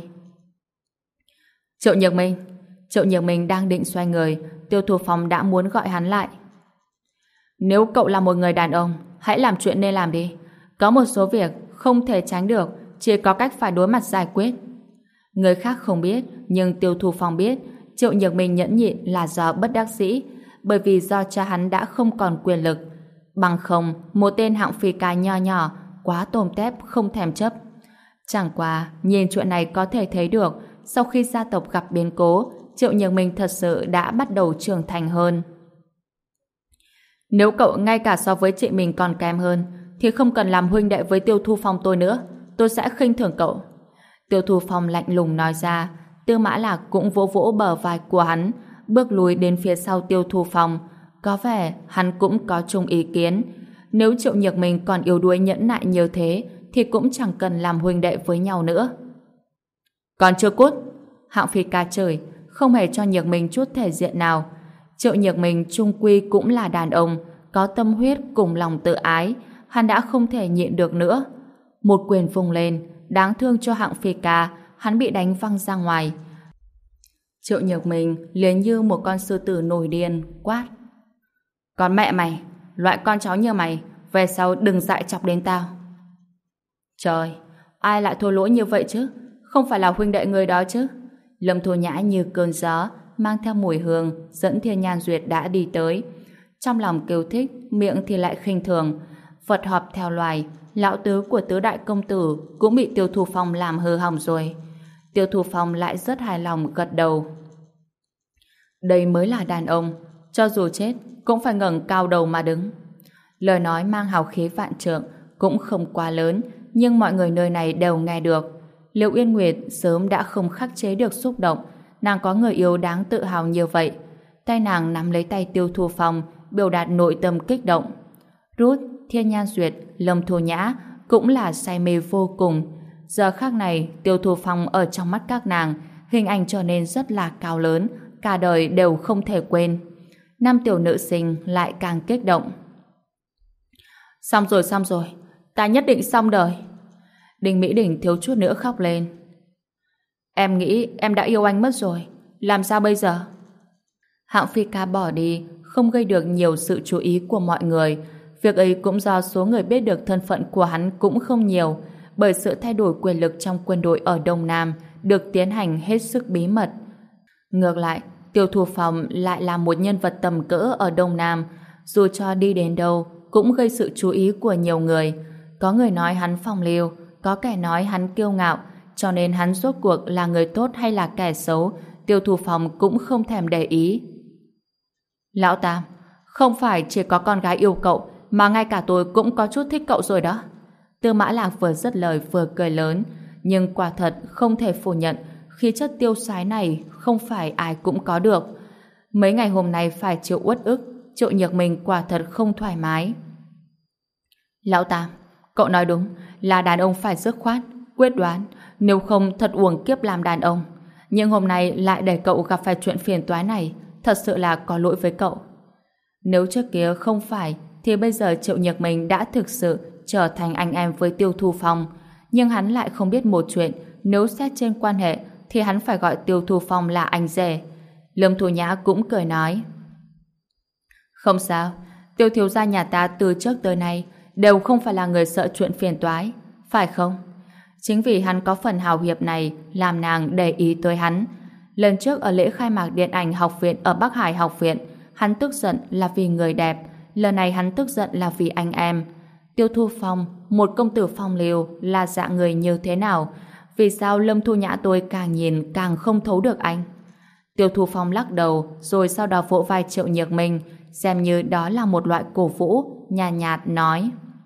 Triệu Nhược Minh đang định xoay người, Tiêu Thu Phong đã muốn gọi hắn lại. Nếu cậu là một người đàn ông, hãy làm chuyện nên làm đi. Có một số việc không thể tránh được, chỉ có cách phải đối mặt giải quyết. Người khác không biết, nhưng Tiêu Thu Phong biết Triệu Nhược Minh nhẫn nhịn là do bất đắc dĩ, bởi vì do cha hắn đã không còn quyền lực. Bằng không, một tên Hạng Phi Ca nho nhỏ, quá tôm tép không thèm chấp. Chẳng qua, nhìn chuyện này có thể thấy được, sau khi gia tộc gặp biến cố, Triệu Nhược Minh thật sự đã bắt đầu trưởng thành hơn. Nếu cậu ngay cả so với chị mình còn kém hơn, thì không cần làm huynh đệ với Tiêu Thu Phong tôi nữa, tôi sẽ khinh thường cậu. Tiêu Thu Phong lạnh lùng nói ra. Tư Mã Lạc cũng vỗ vỗ bờ vai của hắn, bước lùi đến phía sau Tiêu Thu Phong. Có vẻ hắn cũng có chung ý kiến. Nếu Triệu Nhược Minh còn yếu đuối nhẫn nại như thế, thì cũng chẳng cần làm huynh đệ với nhau nữa. Còn chưa cút, Hạng Phi Ca chửi, không hề cho Nhược Minh chút thể diện nào. Triệu Nhược Minh chung quy cũng là đàn ông, có tâm huyết cùng lòng tự ái, hắn đã không thể nhịn được nữa. Một quyền vung lên, đáng thương cho Hạng Phi Ca, hắn bị đánh văng ra ngoài. Triệu Nhược Minh liền như một con sư tử nổi điên, quát. Còn mẹ mày, loại con cháu như mày, về sau đừng dại chọc đến tao. Trời, ai lại thua lỗ như vậy chứ? Không phải là huynh đệ người đó chứ? Lâm Thu Nhã như cơn gió, mang theo mùi hương, dẫn Thiên Nhan Duyệt đã đi tới. Trong lòng kêu thích, miệng thì lại khinh thường. Phật họp theo loài, lão tứ của tứ đại công tử cũng bị Tiêu Thu Phong làm hư hỏng rồi. Tiêu Thu Phong lại rất hài lòng gật đầu. Đây mới là đàn ông, cho dù chết cũng phải ngẩng cao đầu mà đứng. Lời nói mang hào khí vạn trượng, cũng không quá lớn, nhưng mọi người nơi này đều nghe được. Liễu Uyên Nguyệt sớm đã không khắc chế được xúc động, nàng có người yêu đáng tự hào như vậy. Tay nàng nắm lấy tay Tiêu Thu Phong, biểu đạt nội tâm kích động. Ruth, Thiên Nhan Duyệt, Lâm Thu Nhã cũng là say mê vô cùng. Giờ khắc này, Tiêu Thu Phong ở trong mắt các nàng, hình ảnh trở nên rất là cao lớn, cả đời đều không thể quên. Nam tiểu nữ sinh lại càng kích động. Xong rồi, ta nhất định xong đời. Đinh Mỹ Đình thiếu chút nữa khóc lên. Em nghĩ em đã yêu anh mất rồi, làm sao bây giờ? Hạng Phi Ca bỏ đi, không gây được nhiều sự chú ý của mọi người. Việc ấy cũng do số người biết được thân phận của hắn cũng không nhiều, bởi sự thay đổi quyền lực trong quân đội ở Đông Nam được tiến hành hết sức bí mật. Ngược lại, Tiêu Thu Phong lại là một nhân vật tầm cỡ ở Đông Nam, dù cho đi đến đâu cũng gây sự chú ý của nhiều người. Có người nói hắn phong lưu, có kẻ nói hắn kiêu ngạo, cho nên hắn rốt cuộc là người tốt hay là kẻ xấu, Tiêu Thu Phong cũng không thèm để ý. Lão Tam, không phải chỉ có con gái yêu cậu, mà ngay cả tôi cũng có chút thích cậu rồi đó. Tư Mã Lạc vừa dứt lời vừa cười lớn, nhưng quả thật không thể phủ nhận khí chất tiêu sái này không phải ai cũng có được. Mấy ngày hôm nay phải chịu uất ức, Triệu Nhược Minh quả thật không thoải mái. Lão Tam, cậu nói đúng, là đàn ông phải dứt khoát, quyết đoán, nếu không thật uổng kiếp làm đàn ông. Nhưng hôm nay lại để cậu gặp phải chuyện phiền toái này, thật sự là có lỗi với cậu. Nếu trước kia không phải, thì bây giờ Triệu Nhược Minh đã thực sự trở thành anh em với Tiêu Thu Phong. Nhưng hắn lại không biết một chuyện, nếu xét trên quan hệ, thì hắn phải gọi Tiêu Thu Phong là anh rể. Lâm Thu Nhã cũng cười nói. Không sao, Tiêu thiếu gia nhà ta từ trước tới nay đều không phải là người sợ chuyện phiền toái, phải không? Chính vì hắn có phần hào hiệp này làm nàng để ý tới hắn. Lần trước ở lễ khai mạc điện ảnh học viện ở Bắc Hải học viện, hắn tức giận là vì người đẹp, lần này hắn tức giận là vì anh em. Tiêu Thu Phong, một công tử phong lưu, là dạng người như thế nào? Vì sao Lâm Thu Nhã tôi càng nhìn càng không thấu được anh? Tiêu Thu Phong lắc đầu, rồi sau đó vỗ vai Triệu Nhược Minh, xem như đó là một loại cổ vũ, nhàn nhạt nói.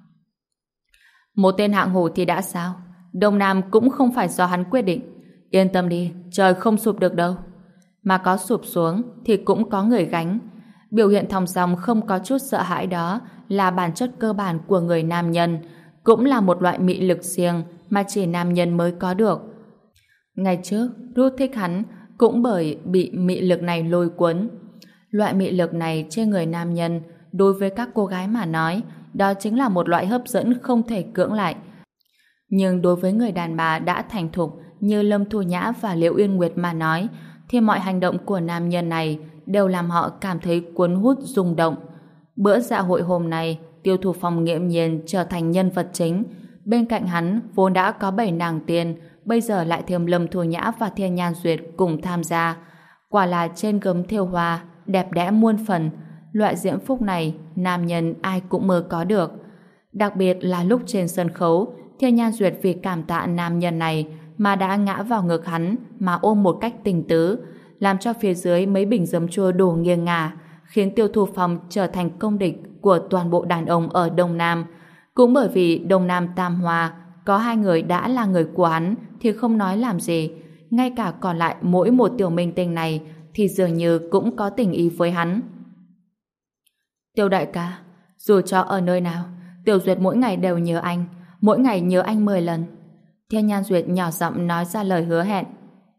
Một tên hạng hổ thì đã sao? Đông Nam cũng không phải do hắn quyết định. Yên tâm đi, trời không sụp được đâu. Mà có sụp xuống thì cũng có người gánh. Biểu hiện thong dong không có chút sợ hãi đó là bản chất cơ bản của người nam nhân, cũng là một loại mị lực riêng mà chỉ nam nhân mới có được. Ngày trước, Ruth thích hắn cũng bởi bị mị lực này lôi cuốn. Loại mị lực này trên người nam nhân đối với các cô gái mà nói, đó chính là một loại hấp dẫn không thể cưỡng lại. Nhưng đối với người đàn bà đã thành thục như Lâm Thu Nhã và Liễu Uyên Nguyệt mà nói, thì mọi hành động của nam nhân này đều làm họ cảm thấy cuốn hút rung động. Bữa dạ hội hôm nay, Tiêu Thu Phong nghiễm nhiên trở thành nhân vật chính. Bên cạnh hắn vốn đã có 7 nàng tiên, bây giờ lại thêm Lâm Thu Nhã và Thiên Nhan Duyệt cùng tham gia. Quả là trên gấm thêu hoa, đẹp đẽ muôn phần. Loại diễm phúc này, nam nhân ai cũng mơ có được. Đặc biệt là lúc trên sân khấu, Thiên Nhan Duyệt vì cảm tạ nam nhân này mà đã ngã vào ngực hắn mà ôm một cách tình tứ, làm cho phía dưới mấy bình giấm chua đổ nghiêng ngả, khiến Tiêu Thu Phong trở thành công địch của toàn bộ đàn ông ở Đông Nam. Cũng bởi vì Đông Nam Tam Hoa có 2 người đã là người của hắn thì không nói làm gì, ngay cả còn lại mỗi một tiểu minh tinh này thì dường như cũng có tình ý với hắn. Tiêu đại ca, dù cho ở nơi nào, Tiểu Duyệt mỗi ngày đều nhớ anh, mỗi ngày nhớ anh 10 lần. Thiên Nhan Duyệt nhỏ giọng nói ra lời hứa hẹn.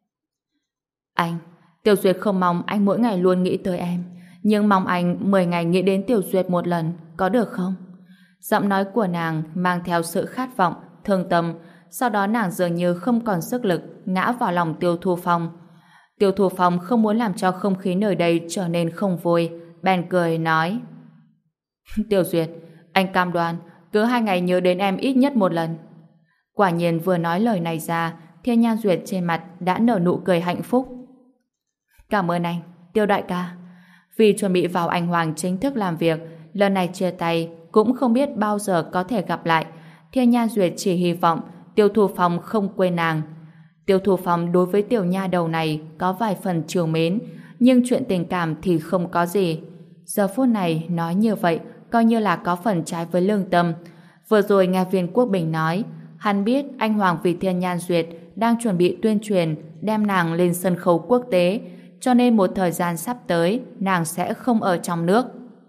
Anh, Tiểu Duyệt không mong anh mỗi ngày luôn nghĩ tới em, nhưng mong anh 10 ngày nghĩ đến Tiểu Duyệt một lần, có được không? Giọng nói của nàng mang theo sự khát vọng, thương tâm, sau đó nàng dường như không còn sức lực, ngã vào lòng Tiêu Thu Phong. Tiêu Thu Phong không muốn làm cho không khí nơi đây trở nên không vui, bèn cười nói. Tiểu Duyệt, anh cam đoan, cứ 2 ngày nhớ đến em ít nhất một lần. Quả nhiên vừa nói lời này ra, Thiên Nhan Duyệt trên mặt đã nở nụ cười hạnh phúc. Cảm ơn anh, Tiêu đại ca. Vì chuẩn bị vào Anh Hoàng chính thức làm việc, lần này chia tay cũng không biết bao giờ có thể gặp lại. Thiên Nhan Duyệt chỉ hy vọng Tiêu Thu Phong không quên nàng. Tiêu Thu Phong đối với tiểu nha đầu này có vài phần trìu mến, nhưng chuyện tình cảm thì không có gì. Giờ phút này nói như vậy coi như là có phần trái với lương tâm. Vừa rồi nghe Viên Quốc Bình nói, hắn biết anh Hoàng vì Thiên Nhan Duyệt đang chuẩn bị tuyên truyền đem nàng lên sân khấu quốc tế, cho nên một thời gian sắp tới nàng sẽ không ở trong nước.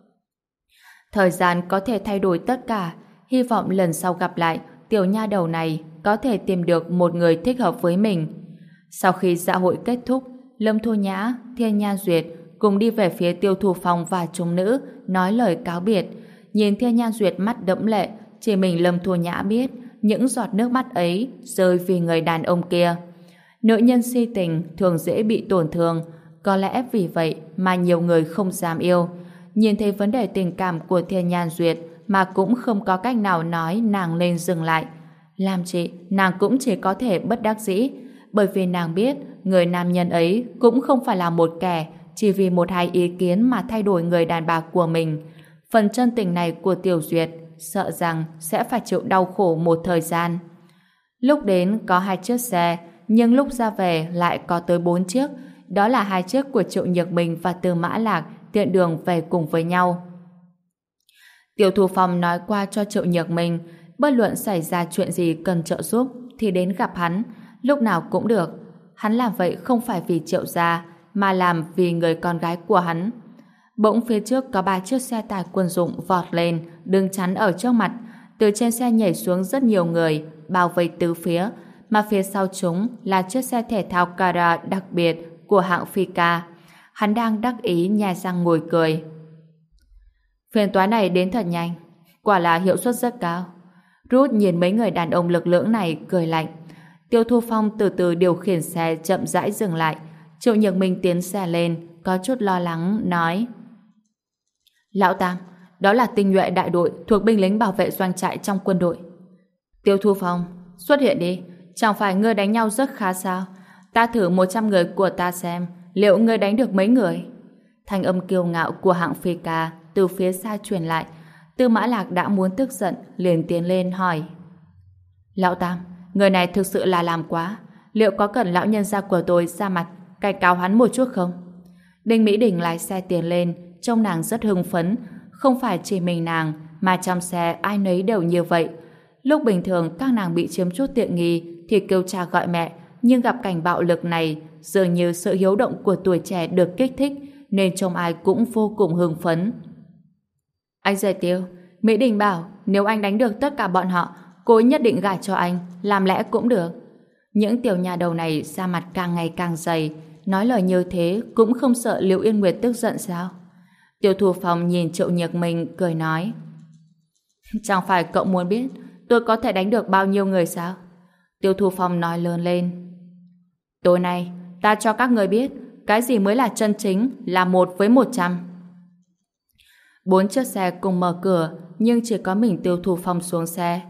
Thời gian có thể thay đổi tất cả, hy vọng lần sau gặp lại tiểu nha đầu này có thể tìm được một người thích hợp với mình. Sau khi dạ hội kết thúc, Lâm Thu Nhã, Thiên Nhan Duyệt cùng đi về phía Tiêu Thu Phong và chúng nữ nói lời cáo biệt. Nhìn Thiên Nhan Duyệt mắt đẫm lệ, chỉ mình Lâm Thu Nhã biết những giọt nước mắt ấy rơi vì người đàn ông kia. Nữ nhân si tình thường dễ bị tổn thương, có lẽ vì vậy mà nhiều người không dám yêu. Nhìn thấy vấn đề tình cảm của Thiên Nhan Duyệt mà cũng không có cách nào nói nàng nên dừng lại. Làm chị, nàng cũng chỉ có thể bất đắc dĩ. bởi vì nàng biết người nam nhân ấy cũng không phải là một kẻ chỉ vì một hai ý kiến mà thay đổi người đàn bà của mình. Phần chân tình này của Tiểu Duyệt sợ rằng sẽ phải chịu đau khổ một thời gian. Lúc đến có 2 chiếc xe, nhưng lúc ra về lại có tới 4 chiếc. Đó là 2 chiếc của Triệu Nhược Minh và Tư Mã Lạc tiện đường về cùng với nhau. Tiêu Thu Phong nói qua cho Triệu Nhược Minh, bất luận xảy ra chuyện gì cần trợ giúp thì đến gặp hắn, lúc nào cũng được. Hắn làm vậy không phải vì Triệu gia, mà làm vì người con gái của hắn. Bỗng phía trước có 3 chiếc xe tải quân dụng vọt lên, đứng chắn ở trước mặt. Từ trên xe nhảy xuống rất nhiều người, bao vây tứ phía, mà phía sau chúng là chiếc xe thể thao Cara đặc biệt của hãng Fika. Hắn đang đắc ý nhè răng ngồi cười. Phiền toái này đến thật nhanh, quả là hiệu suất rất cao. Ruth nhìn mấy người đàn ông lực lưỡng này cười lạnh. Tiêu Thu Phong từ từ điều khiển xe chậm rãi dừng lại. Triệu Nhược Minh tiến xe lên, có chút lo lắng, nói: Lão Tam, đó là tinh nhuệ đại đội thuộc binh lính bảo vệ doanh trại trong quân đội. Tiêu Thu Phong, xuất hiện đi, chẳng phải ngươi đánh nhau rất khá sao? Ta thử 100 người của ta xem, liệu ngươi đánh được mấy người? Thanh âm kiêu ngạo của hạng Fika từ phía xa truyền lại. Tư Mã Lạc đã muốn tức giận, liền tiến lên hỏi: Lão Tam, người này thực sự là làm quá, liệu có cần lão nhân gia của tôi ra mặt cai cáo hắn một chút không? Đinh Mỹ Đình lái xe tiến lên, trông nàng rất hưng phấn. Không phải chỉ mình nàng, mà trong xe ai nấy đều như vậy. Lúc bình thường các nàng bị chiếm chút tiện nghi thì kêu cha gọi mẹ, nhưng gặp cảnh bạo lực này, dường như sự hiếu động của tuổi trẻ được kích thích, nên trông ai cũng vô cùng hưng phấn. Anh Giải Tiêu, Mỹ Đình bảo nếu anh đánh được tất cả bọn họ, cô ấy nhất định gả cho anh, làm lẽ cũng được. Những tiểu nhà đầu này da mặt càng ngày càng dày, nói lời như thế cũng không sợ Liễu Yên Nguyệt tức giận sao? Tiêu Thu Phong nhìn Triệu Nhược Minh cười nói: Chẳng phải cậu muốn biết tôi có thể đánh được bao nhiêu người sao? Tiêu Thu Phong nói lớn lên: Tối nay ta cho các người biết cái gì mới là chân chính là 1 với 100. 4 chiếc xe cùng mở cửa, nhưng chỉ có mình Tiêu Thu Phong xuống xe.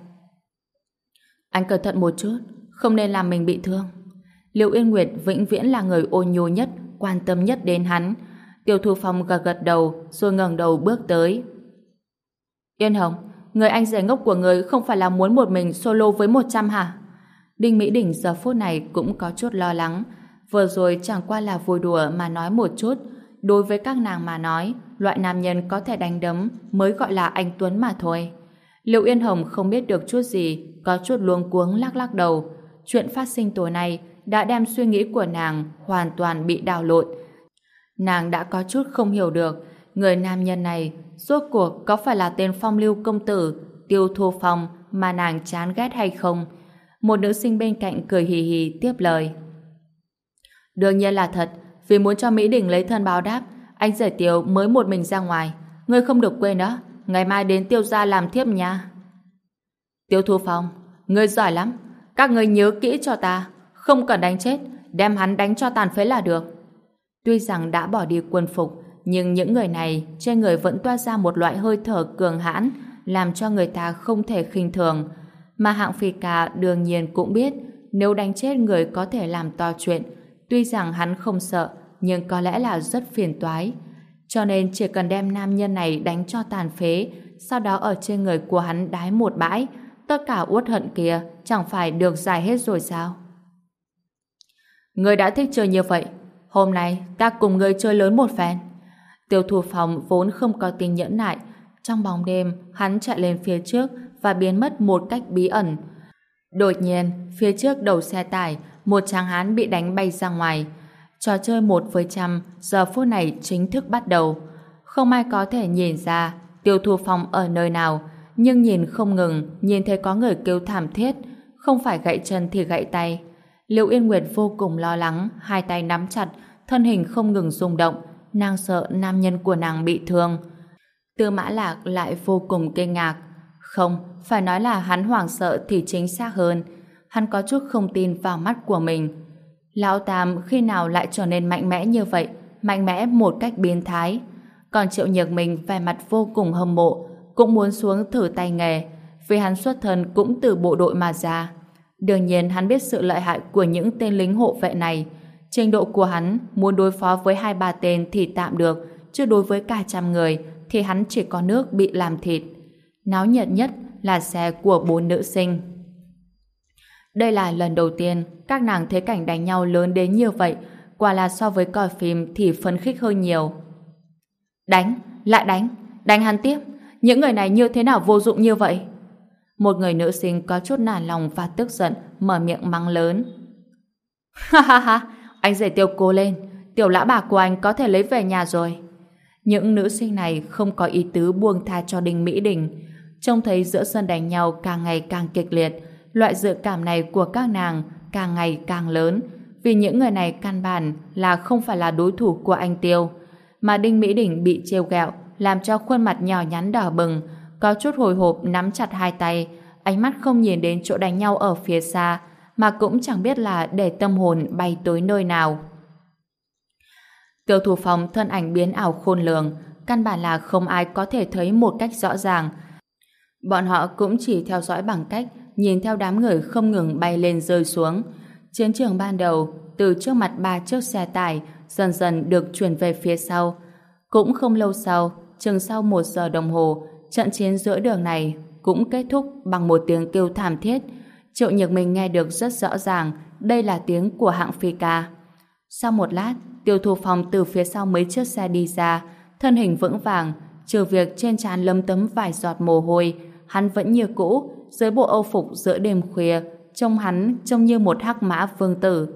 Anh cẩn thận một chút, không nên làm mình bị thương. Liễu Yên Nguyệt vĩnh viễn là người ôn nhu nhất, quan tâm nhất đến hắn. Tiêu Thu Phong gật gật đầu, rồi ngẩng đầu bước tới. Yên Hồng, người anh rể ngốc của người không phải là muốn một mình solo với 100 hả? Đinh Mỹ Đình giờ phút này cũng có chút lo lắng. Vừa rồi chẳng qua là vui đùa mà nói một chút. Đối với các nàng mà nói, loại nam nhân có thể đánh đấm mới gọi là anh Tuấn mà thôi. Liễu Yên Hồng không biết được chút gì, có chút luống cuống lắc lắc đầu. Chuyện phát sinh tối nay đã đem suy nghĩ của nàng hoàn toàn bị đảo lộn. Nàng đã có chút không hiểu được người nam nhân này rốt cuộc có phải là tên phong lưu công tử Tiêu Thu Phong mà nàng chán ghét hay không. Một nữ sinh bên cạnh cười hì hì tiếp lời: Đương nhiên là thật, vì muốn cho Mỹ Đình lấy thân báo đáp, anh rể Tiêu mới một mình ra ngoài. Ngươi không được quên đó, ngày mai đến Tiêu gia làm thiếp nha. Tiêu Thu Phong, ngươi giỏi lắm, các ngươi nhớ kỹ cho ta, không cần đánh chết, đem hắn đánh cho tàn phế là được. Tuy rằng đã bỏ đi quân phục, nhưng những người này trên người vẫn toát ra một loại hơi thở cường hãn, làm cho người ta không thể khinh thường. Mà hạng Phi Ca đương nhiên cũng biết, nếu đánh chết người có thể làm to chuyện. Tuy rằng hắn không sợ, nhưng có lẽ là rất phiền toái. Cho nên chỉ cần đem nam nhân này đánh cho tàn phế, sau đó ở trên người của hắn đái một bãi, tất cả uất hận kia chẳng phải được giải hết rồi sao? Người đã thích chơi như vậy, hôm nay ta cùng người chơi lớn một phen. Tiêu Thu Phong vốn không có tính nhẫn nại. Trong bóng đêm, hắn chạy lên phía trước và biến mất một cách bí ẩn. Đột nhiên, phía trước đầu xe tải, một tráng hán bị đánh bay ra ngoài. Trò chơi 1 với trăm giờ phút này chính thức bắt đầu. Không ai có thể nhìn ra Tiêu Thu Phong ở nơi nào, nhưng nhìn không ngừng, nhìn thấy có người kêu thảm thiết, không phải gãy chân thì gãy tay. Liễu Yên Nguyệt vô cùng lo lắng, hai tay nắm chặt, thân hình không ngừng rung động, nàng sợ nam nhân của nàng bị thương. Tư Mã Lạc lại vô cùng kinh ngạc. Không, phải nói là hắn hoảng sợ thì chính xác hơn. Hắn có chút không tin vào mắt của mình. Lão Tam khi nào lại trở nên mạnh mẽ như vậy, mạnh mẽ một cách biến thái. Còn Triệu Nhược Minh vẻ mặt vô cùng hâm mộ, cũng muốn xuống thử tay nghề, vì hắn xuất thân cũng từ bộ đội mà ra. Đương nhiên hắn biết sự lợi hại của những tên lính hộ vệ này. Trình độ của hắn muốn đối phó với 2-3 tên thì tạm được, chứ đối với cả trăm người thì hắn chỉ có nước bị làm thịt. Náo nhiệt nhất là xe của 4 nữ sinh. Đây là lần đầu tiên các nàng thấy cảnh đánh nhau lớn đến như vậy, quả là so với coi phim thì phấn khích hơn nhiều. Đánh, lại đánh, đánh hắn tiếp. Những người này như thế nào vô dụng như vậy? Một người nữ sinh có chút nản lòng và tức giận mở miệng mắng lớn. Ha ha ha, anh rể Tiêu cố lên, tiểu lão bà của anh có thể lấy về nhà rồi. Những nữ sinh này không có ý tứ buông tha cho Đinh Mỹ Đình. Trông thấy giữa sân đánh nhau càng ngày càng kịch liệt, loại dự cảm này của các nàng càng ngày càng lớn, vì những người này căn bản là không phải là đối thủ của anh Tiêu. Mà Đinh Mỹ Đình bị trêu ghẹo làm cho khuôn mặt nhỏ nhắn đỏ bừng, có chút hồi hộp nắm chặt hai tay, ánh mắt không nhìn đến chỗ đánh nhau ở phía xa, mà cũng chẳng biết là để tâm hồn bay tới nơi nào. Tiêu Thu Phong thân ảnh biến ảo khôn lường, căn bản là không ai có thể thấy một cách rõ ràng. Bọn họ cũng chỉ theo dõi bằng cách nhìn theo đám người không ngừng bay lên rơi xuống. Chiến trường ban đầu từ trước mặt 3 chiếc xe tải dần dần được chuyển về phía sau. Cũng không lâu sau, chừng sau 1 giờ đồng hồ, trận chiến giữa đường này cũng kết thúc bằng một tiếng kêu thảm thiết. Triệu Nhược Minh nghe được rất rõ ràng, đây là tiếng của hạng phi ca. Sau một lát, Tiêu Thu Phong từ phía sau mấy chiếc xe đi ra, thân hình vững vàng, trừ việc trên trán lấm tấm vài giọt mồ hôi, hắn vẫn như cũ, dưới bộ âu phục giữa đêm khuya, hắn trông như một hắc mã vương tử.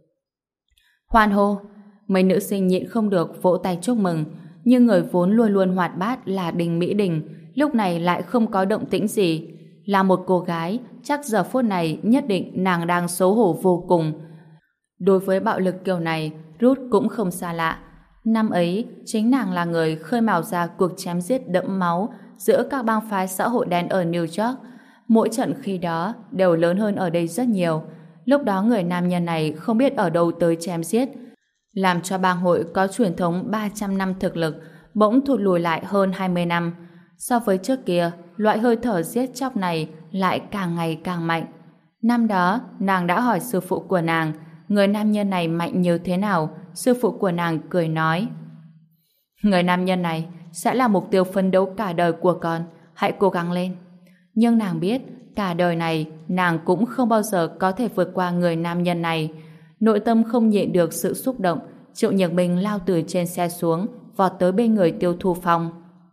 Hoan hô! Mấy nữ sinh nhịn không được vỗ tay chúc mừng, nhưng người vốn luôn luôn hoạt bát là Đinh Mỹ Đình, lúc này lại không có động tĩnh gì. Là một cô gái, chắc giờ phút này nhất định nàng đang xấu hổ vô cùng. Đối với bạo lực kiểu này, Ruth cũng không xa lạ. Năm ấy, chính nàng là người khơi mào ra cuộc chém giết đẫm máu giữa các bang phái xã hội đen ở New York. Mỗi trận khi đó đều lớn hơn ở đây rất nhiều. Lúc đó người nam nhân này không biết ở đâu tới chém giết, làm cho bang hội có truyền thống 300 năm thực lực bỗng thụt lùi lại hơn 20 năm. So với trước kia, loại hơi thở giết chóc này lại càng ngày càng mạnh. Năm đó, nàng đã hỏi sư phụ của nàng, người nam nhân này mạnh như thế nào. Sư phụ của nàng cười nói, người nam nhân này sẽ là mục tiêu phấn đấu cả đời của con, hãy cố gắng lên. Nhưng nàng biết, cả đời này nàng cũng không bao giờ có thể vượt qua người nam nhân này. Nội tâm không nhịn được sự xúc động, Triệu Nhược Minh lao từ trên xe xuống, vọt tới bên người Tiêu Thu Phong.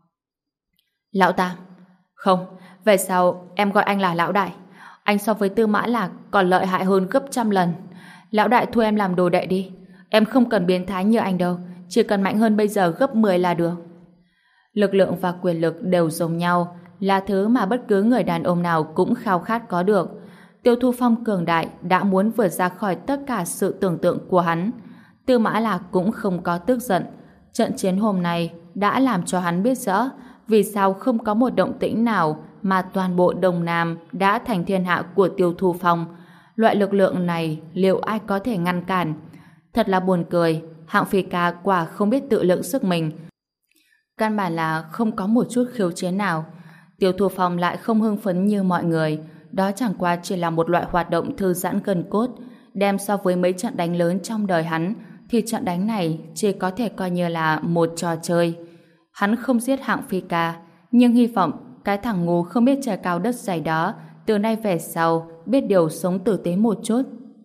Lão Tam. Không, về sau em gọi anh là Lão Đại. Anh so với Tư Mã Lạc còn lợi hại hơn gấp trăm lần. Lão Đại thu em làm đồ đệ đi. Em không cần biến thái như anh đâu, chỉ cần mạnh hơn bây giờ gấp 10 là được. Lực lượng và quyền lực đều giống nhau, là thứ mà bất cứ người đàn ông nào cũng khao khát có được. Tiêu Thu Phong cường đại đã muốn vượt ra khỏi tất cả sự tưởng tượng của hắn. Tư Mã Lạc cũng không có tức giận. Trận chiến hôm nay đã làm cho hắn biết rõ vì sao không có một động tĩnh nào mà toàn bộ Đông Nam đã thành thiên hạ của Tiêu Thu Phong. Loại lực lượng này liệu ai có thể ngăn cản? Thật là buồn cười, hạng phi ca quả không biết tự lượng sức mình. Căn bản là không có một chút khiêu chiến nào. Tiêu Thu Phong lại không hưng phấn như mọi người. Đó chẳng qua chỉ là một loại hoạt động thư giãn gân cốt. Đem so với mấy trận đánh lớn trong đời hắn, thì trận đánh này chỉ có thể coi như là một trò chơi. Hắn không giết hạng phi ca, nhưng hy vọng cái thằng ngu không biết trời cao đất dày đó từ nay về sau biết điều sống tử tế một chút.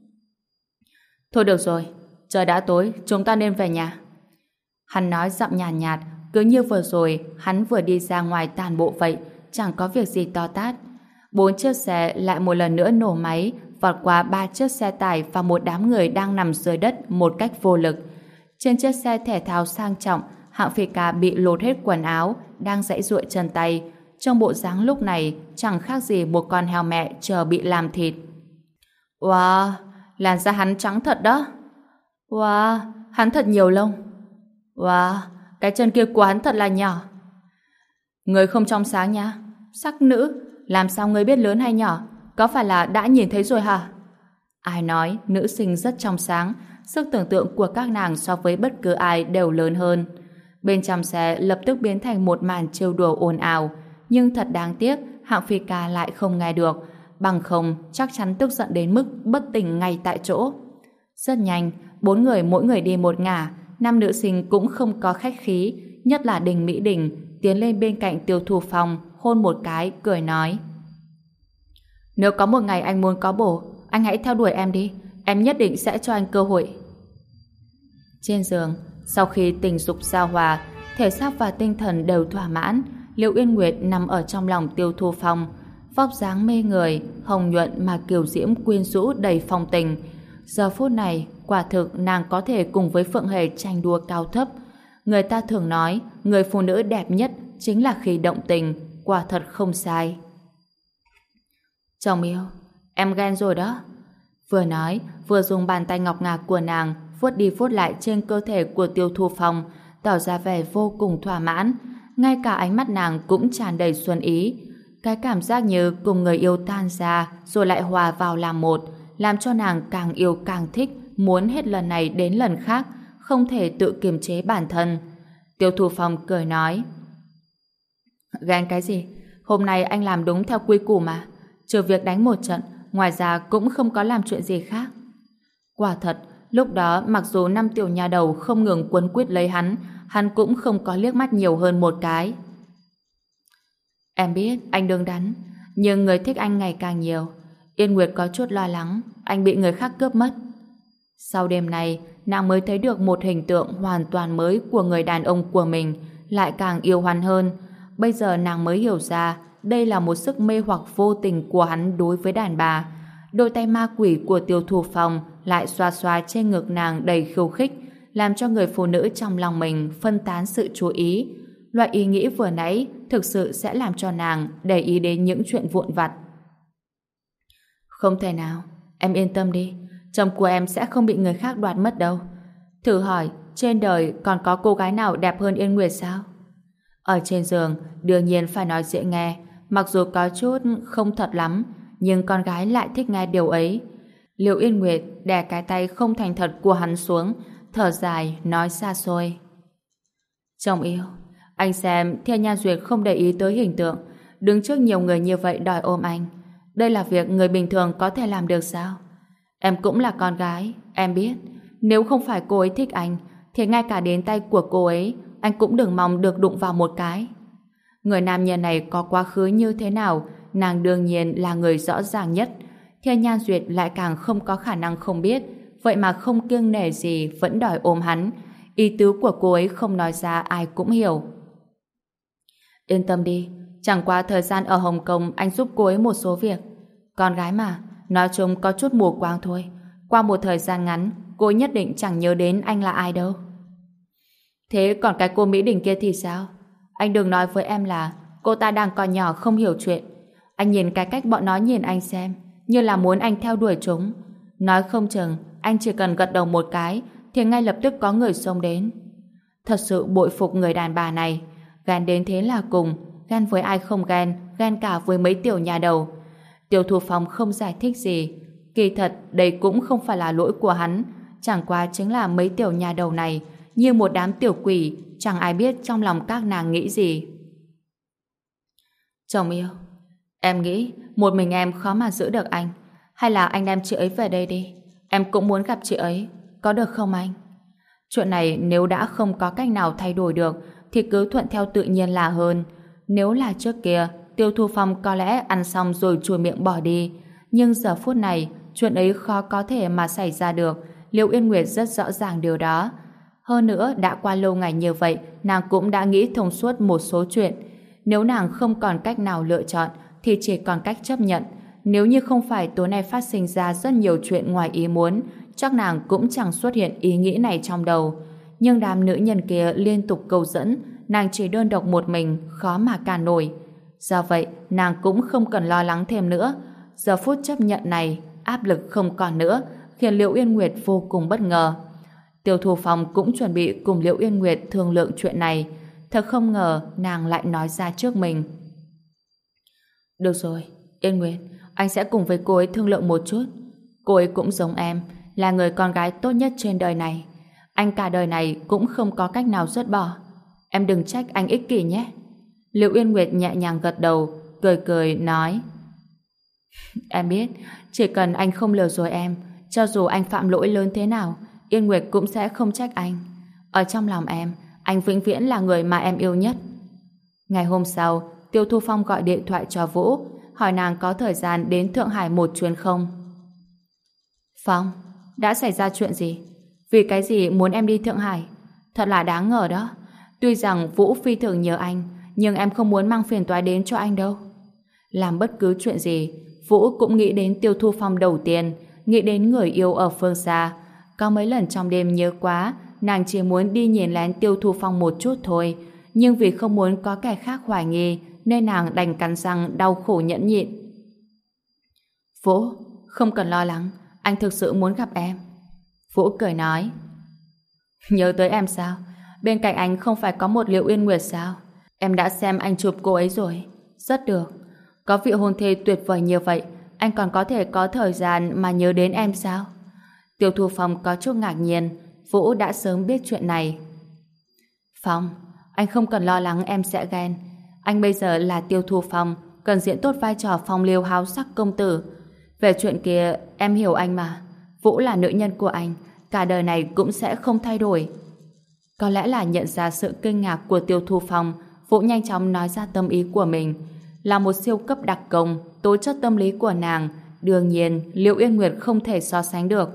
Thôi được rồi, trời đã tối, chúng ta nên về nhà. Hắn nói giọng nhàn nhạt, cứ như vừa rồi hắn vừa đi ra ngoài tàn bộ vậy, chẳng có việc gì to tát. 4 chiếc xe lại một lần nữa nổ máy, vọt qua 3 chiếc xe tải và một đám người đang nằm dưới đất một cách vô lực. Trên chiếc xe thể thao sang trọng, hạng phi ca bị lột hết quần áo, đang giãy giụa chân tay. Trong bộ dáng lúc này chẳng khác gì một con heo mẹ chờ bị làm thịt. Wow, làn da hắn trắng thật đó. Wow, hắn thật nhiều lông. Wow, cái chân kia của hắn thật là nhỏ. Người không trong sáng nha. Sắc nữ, làm sao người biết lớn hay nhỏ? Có phải là đã nhìn thấy rồi hả? Ai nói nữ sinh rất trong sáng, sức tưởng tượng của các nàng so với bất cứ ai đều lớn hơn. Bên trong xe lập tức biến thành một màn trêu đùa ồn ào, nhưng thật đáng tiếc hạng phi ca lại không nghe được. bằng không chắc chắn tức giận đến mức bất tỉnh ngay tại chỗ. Rất nhanh, bốn người mỗi người đi một ngả, nam nữ sinh cũng không có khách khí, nhất là Đình Mỹ Đình tiến lên bên cạnh Tiêu Thu Phong, hôn một cái, cười nói: Nếu có một ngày anh muốn có bổ, anh hãy theo đuổi em đi, em nhất định sẽ cho anh cơ hội. Trên giường, sau khi tình dục giao hòa, thể xác và tinh thần đều thỏa mãn, Liễu Yên Nguyệt nằm ở trong lòng Tiêu Thu Phong, vóc dáng mê người, hồng nhuận mà kiều diễm quyến rũ đầy phong tình. Giờ phút này, quả thực nàng có thể cùng với Phượng Hề tranh đua cao thấp. Người ta thường nói, người phụ nữ đẹp nhất chính là khi động tình, quả thật không sai. Chồng yêu, em ghen rồi đó. Vừa nói, vừa dùng bàn tay ngọc ngà của nàng vuốt đi vuốt lại trên cơ thể của Tiêu Thu Phong, tỏ ra vẻ vô cùng thỏa mãn. Ngay cả ánh mắt nàng cũng tràn đầy xuân ý. Cái cảm giác như cùng người yêu tan ra rồi lại hòa vào làm một, làm cho nàng càng yêu càng thích, muốn hết lần này đến lần khác, không thể tự kiềm chế bản thân. Tiêu Thu Phong cười nói: Ghen cái gì? Hôm nay anh làm đúng theo quy củ mà. Trừ việc đánh một trận, ngoài ra cũng không có làm chuyện gì khác. Quả thật, lúc đó mặc dù năm tiểu nha đầu không ngừng quấn quýt lấy hắn cũng không có liếc mắt nhiều hơn một cái. Em biết anh đứng đắn, nhưng người thích anh ngày càng nhiều. Yên Nguyệt có chút lo lắng anh bị người khác cướp mất. Sau đêm này, nàng mới thấy được một hình tượng hoàn toàn mới của người đàn ông của mình, lại càng yêu hắn hơn. Bây giờ nàng mới hiểu ra đây là một sức mê hoặc vô tình của hắn đối với đàn bà. Đôi tay ma quỷ của Tiêu Thu Phong lại xoa xoa trên ngực nàng đầy khiêu khích, làm cho người phụ nữ trong lòng mình phân tán sự chú ý. Loại ý nghĩ vừa nãy thực sự sẽ làm cho nàng để ý đến những chuyện vụn vặt. Không thể nào, em yên tâm đi, chồng của em sẽ không bị người khác đoạt mất đâu. Thử hỏi, trên đời còn có cô gái nào đẹp hơn Yên Nguyệt sao? Ở trên giường, đương nhiên phải nói dễ nghe, mặc dù có chút không thật lắm, nhưng con gái lại thích nghe điều ấy. Liễu Yên Nguyệt đè cái tay không thành thật của hắn xuống, thở dài, nói xa xôi: Chồng yêu, anh xem Thiên Nhan Duyệt không để ý tới hình tượng, đứng trước nhiều người như vậy đòi ôm anh. Đây là việc người bình thường có thể làm được sao? Em cũng là con gái, em biết. Nếu không phải cô ấy thích anh, thì ngay cả đến tay của cô ấy, anh cũng đừng mong được đụng vào một cái. Người nam nhân này có quá khứ như thế nào, nàng đương nhiên là người rõ ràng nhất. Thiên Nhan Duyệt lại càng không có khả năng không biết, vậy mà không kiêng nể gì vẫn đòi ôm hắn. Ý tứ của cô ấy không nói ra ai cũng hiểu. Yên tâm đi, chẳng qua thời gian ở Hồng Kông anh giúp cô ấy một số việc. Con gái mà, nói chung có chút mù quáng thôi. Qua một thời gian ngắn, cô ấy nhất định chẳng nhớ đến anh là ai đâu. Thế còn cái cô Mỹ Đình kia thì sao? Anh đừng nói với em là cô ta đang còn nhỏ không hiểu chuyện. Anh nhìn cái cách bọn nó nhìn anh xem, như là muốn anh theo đuổi chúng. Nói không chừng, anh chỉ cần gật đầu một cái thì ngay lập tức có người xông đến. Thật sự bội phục người đàn bà này. Ghen đến thế là cùng, ghen với ai không ghen, ghen cả với mấy tiểu nhà đầu. Tiêu Thu Phong không giải thích gì. Kỳ thật, đây cũng không phải là lỗi của hắn, chẳng qua chính là mấy tiểu nhà đầu này như một đám tiểu quỷ, chẳng ai biết trong lòng các nàng nghĩ gì. Chồng yêu, em nghĩ một mình em khó mà giữ được anh. Hay là anh đem chị ấy về đây đi. Em cũng muốn gặp chị ấy, có được không anh? Chuyện này nếu đã không có cách nào thay đổi được thì cứ thuận theo tự nhiên là hơn. Nếu là trước kia, Tiêu Thu Phong có lẽ ăn xong rồi chùi miệng bỏ đi. Nhưng giờ phút này, chuyện ấy khó có thể mà xảy ra được. Liễu Yên Nguyệt rất rõ ràng điều đó. Hơn nữa, đã qua lâu ngày như vậy, nàng cũng đã nghĩ thông suốt một số chuyện. Nếu nàng không còn cách nào lựa chọn, thì chỉ còn cách chấp nhận. Nếu như không phải tối nay phát sinh ra rất nhiều chuyện ngoài ý muốn, chắc nàng cũng chẳng xuất hiện ý nghĩ này trong đầu. Nhưng đám nữ nhân kia liên tục câu dẫn, nàng chỉ đơn độc một mình, khó mà cản nổi. Do vậy, nàng cũng không cần lo lắng thêm nữa. Giờ phút chấp nhận này, áp lực không còn nữa, khiến Liễu Yên Nguyệt vô cùng bất ngờ. Tiêu Thu Phong cũng chuẩn bị cùng Liễu Yên Nguyệt thương lượng chuyện này. Thật không ngờ nàng lại nói ra trước mình. Được rồi, Yên Nguyệt, anh sẽ cùng với cô ấy thương lượng một chút. Cô ấy cũng giống em, là người con gái tốt nhất trên đời này. Anh cả đời này cũng không có cách nào dứt bỏ. Em đừng trách anh ích kỷ nhé. Liễu Yên Nguyệt nhẹ nhàng gật đầu, cười cười nói: Em biết, chỉ cần anh không lừa dối em, cho dù anh phạm lỗi lớn thế nào, Yên Nguyệt cũng sẽ không trách anh. Ở trong lòng em, anh vĩnh viễn là người mà em yêu nhất. Ngày hôm sau, Tiêu Thu Phong gọi điện thoại cho Vũ, hỏi nàng có thời gian đến Thượng Hải một chuyến không. Phong, đã xảy ra chuyện gì? Vì cái gì muốn em đi Thượng Hải? Thật là đáng ngờ đó. Tuy rằng Vũ phi thường nhớ anh, nhưng em không muốn mang phiền toái đến cho anh đâu. Làm bất cứ chuyện gì, Vũ cũng nghĩ đến Tiêu Thu Phong đầu tiên, nghĩ đến người yêu ở phương xa. Có mấy lần trong đêm nhớ quá, nàng chỉ muốn đi nhìn lén Tiêu Thu Phong một chút thôi, nhưng vì không muốn có kẻ khác hoài nghi, nên nàng đành cắn răng đau khổ nhẫn nhịn. Vũ, không cần lo lắng, anh thực sự muốn gặp em. Vũ cười nói. Nhớ tới em sao? Bên cạnh anh không phải có một Liệu Yên Nguyệt sao? Em đã xem anh chụp cô ấy rồi. Rất được. Có vị hôn thê tuyệt vời như vậy, anh còn có thể có thời gian mà nhớ đến em sao? Tiêu Thu Phong có chút ngạc nhiên. Vũ đã sớm biết chuyện này. Phong, anh không cần lo lắng em sẽ ghen. Anh bây giờ là Tiêu Thu Phong, cần diễn tốt vai trò phong liêu háo sắc công tử. Về chuyện kia, em hiểu anh mà. Vũ là nữ nhân của anh, cả đời này cũng sẽ không thay đổi. Có lẽ là nhận ra sự kinh ngạc của Tiêu Thu Phong, Vũ nhanh chóng nói ra tâm ý của mình. Là một siêu cấp đặc công, tố chất tâm lý của nàng, đương nhiên Liệu Yên Nguyệt không thể so sánh được.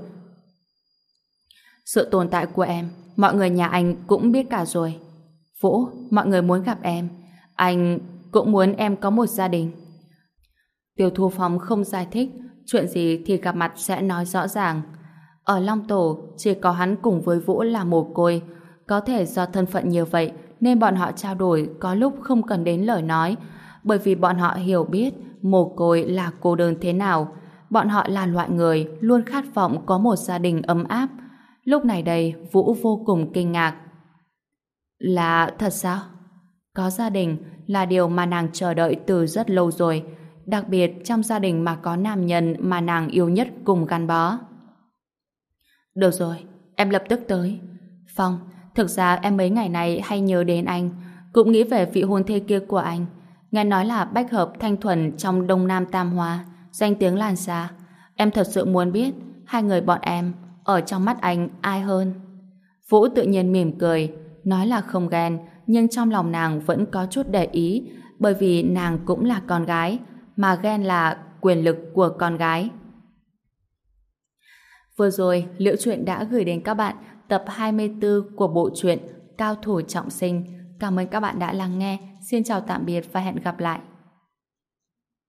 Sự tồn tại của em, mọi người nhà anh cũng biết cả rồi. Vũ, mọi người muốn gặp em. Anh cũng muốn em có một gia đình. Tiêu Thu Phong không giải thích, chuyện gì thì gặp mặt sẽ nói rõ ràng. Ở Long Tổ, chỉ có hắn cùng với Vũ là mồ côi. Có thể do thân phận như vậy, nên bọn họ trao đổi có lúc không cần đến lời nói, bởi vì bọn họ hiểu biết mồ côi là cô đơn thế nào. Bọn họ là loại người luôn khát vọng có một gia đình ấm áp. Lúc này đây, Vũ vô cùng kinh ngạc. Là thật sao? Có gia đình là điều mà nàng chờ đợi từ rất lâu rồi, đặc biệt trong gia đình mà có nam nhân mà nàng yêu nhất cùng gắn bó. Được rồi, em lập tức tới. Phong, thực ra em mấy ngày này hay nhớ đến anh, cũng nghĩ về vị hôn thê kia của anh. Nghe nói là bách hợp thanh thuần trong Đông Nam Tam Hoa, danh tiếng lan xa. Em thật sự muốn biết hai người bọn em ở trong mắt anh ai hơn. Vũ tự nhiên mỉm cười, nói là không ghen, nhưng trong lòng nàng vẫn có chút để ý, bởi vì nàng cũng là con gái, mà ghen là quyền lực của con gái. Vừa rồi, Liễu Chuyện đã gửi đến các bạn tập 24 của bộ truyện Cao Thủ Trọng Sinh. Cảm ơn các bạn đã lắng nghe. Xin chào tạm biệt và hẹn gặp lại.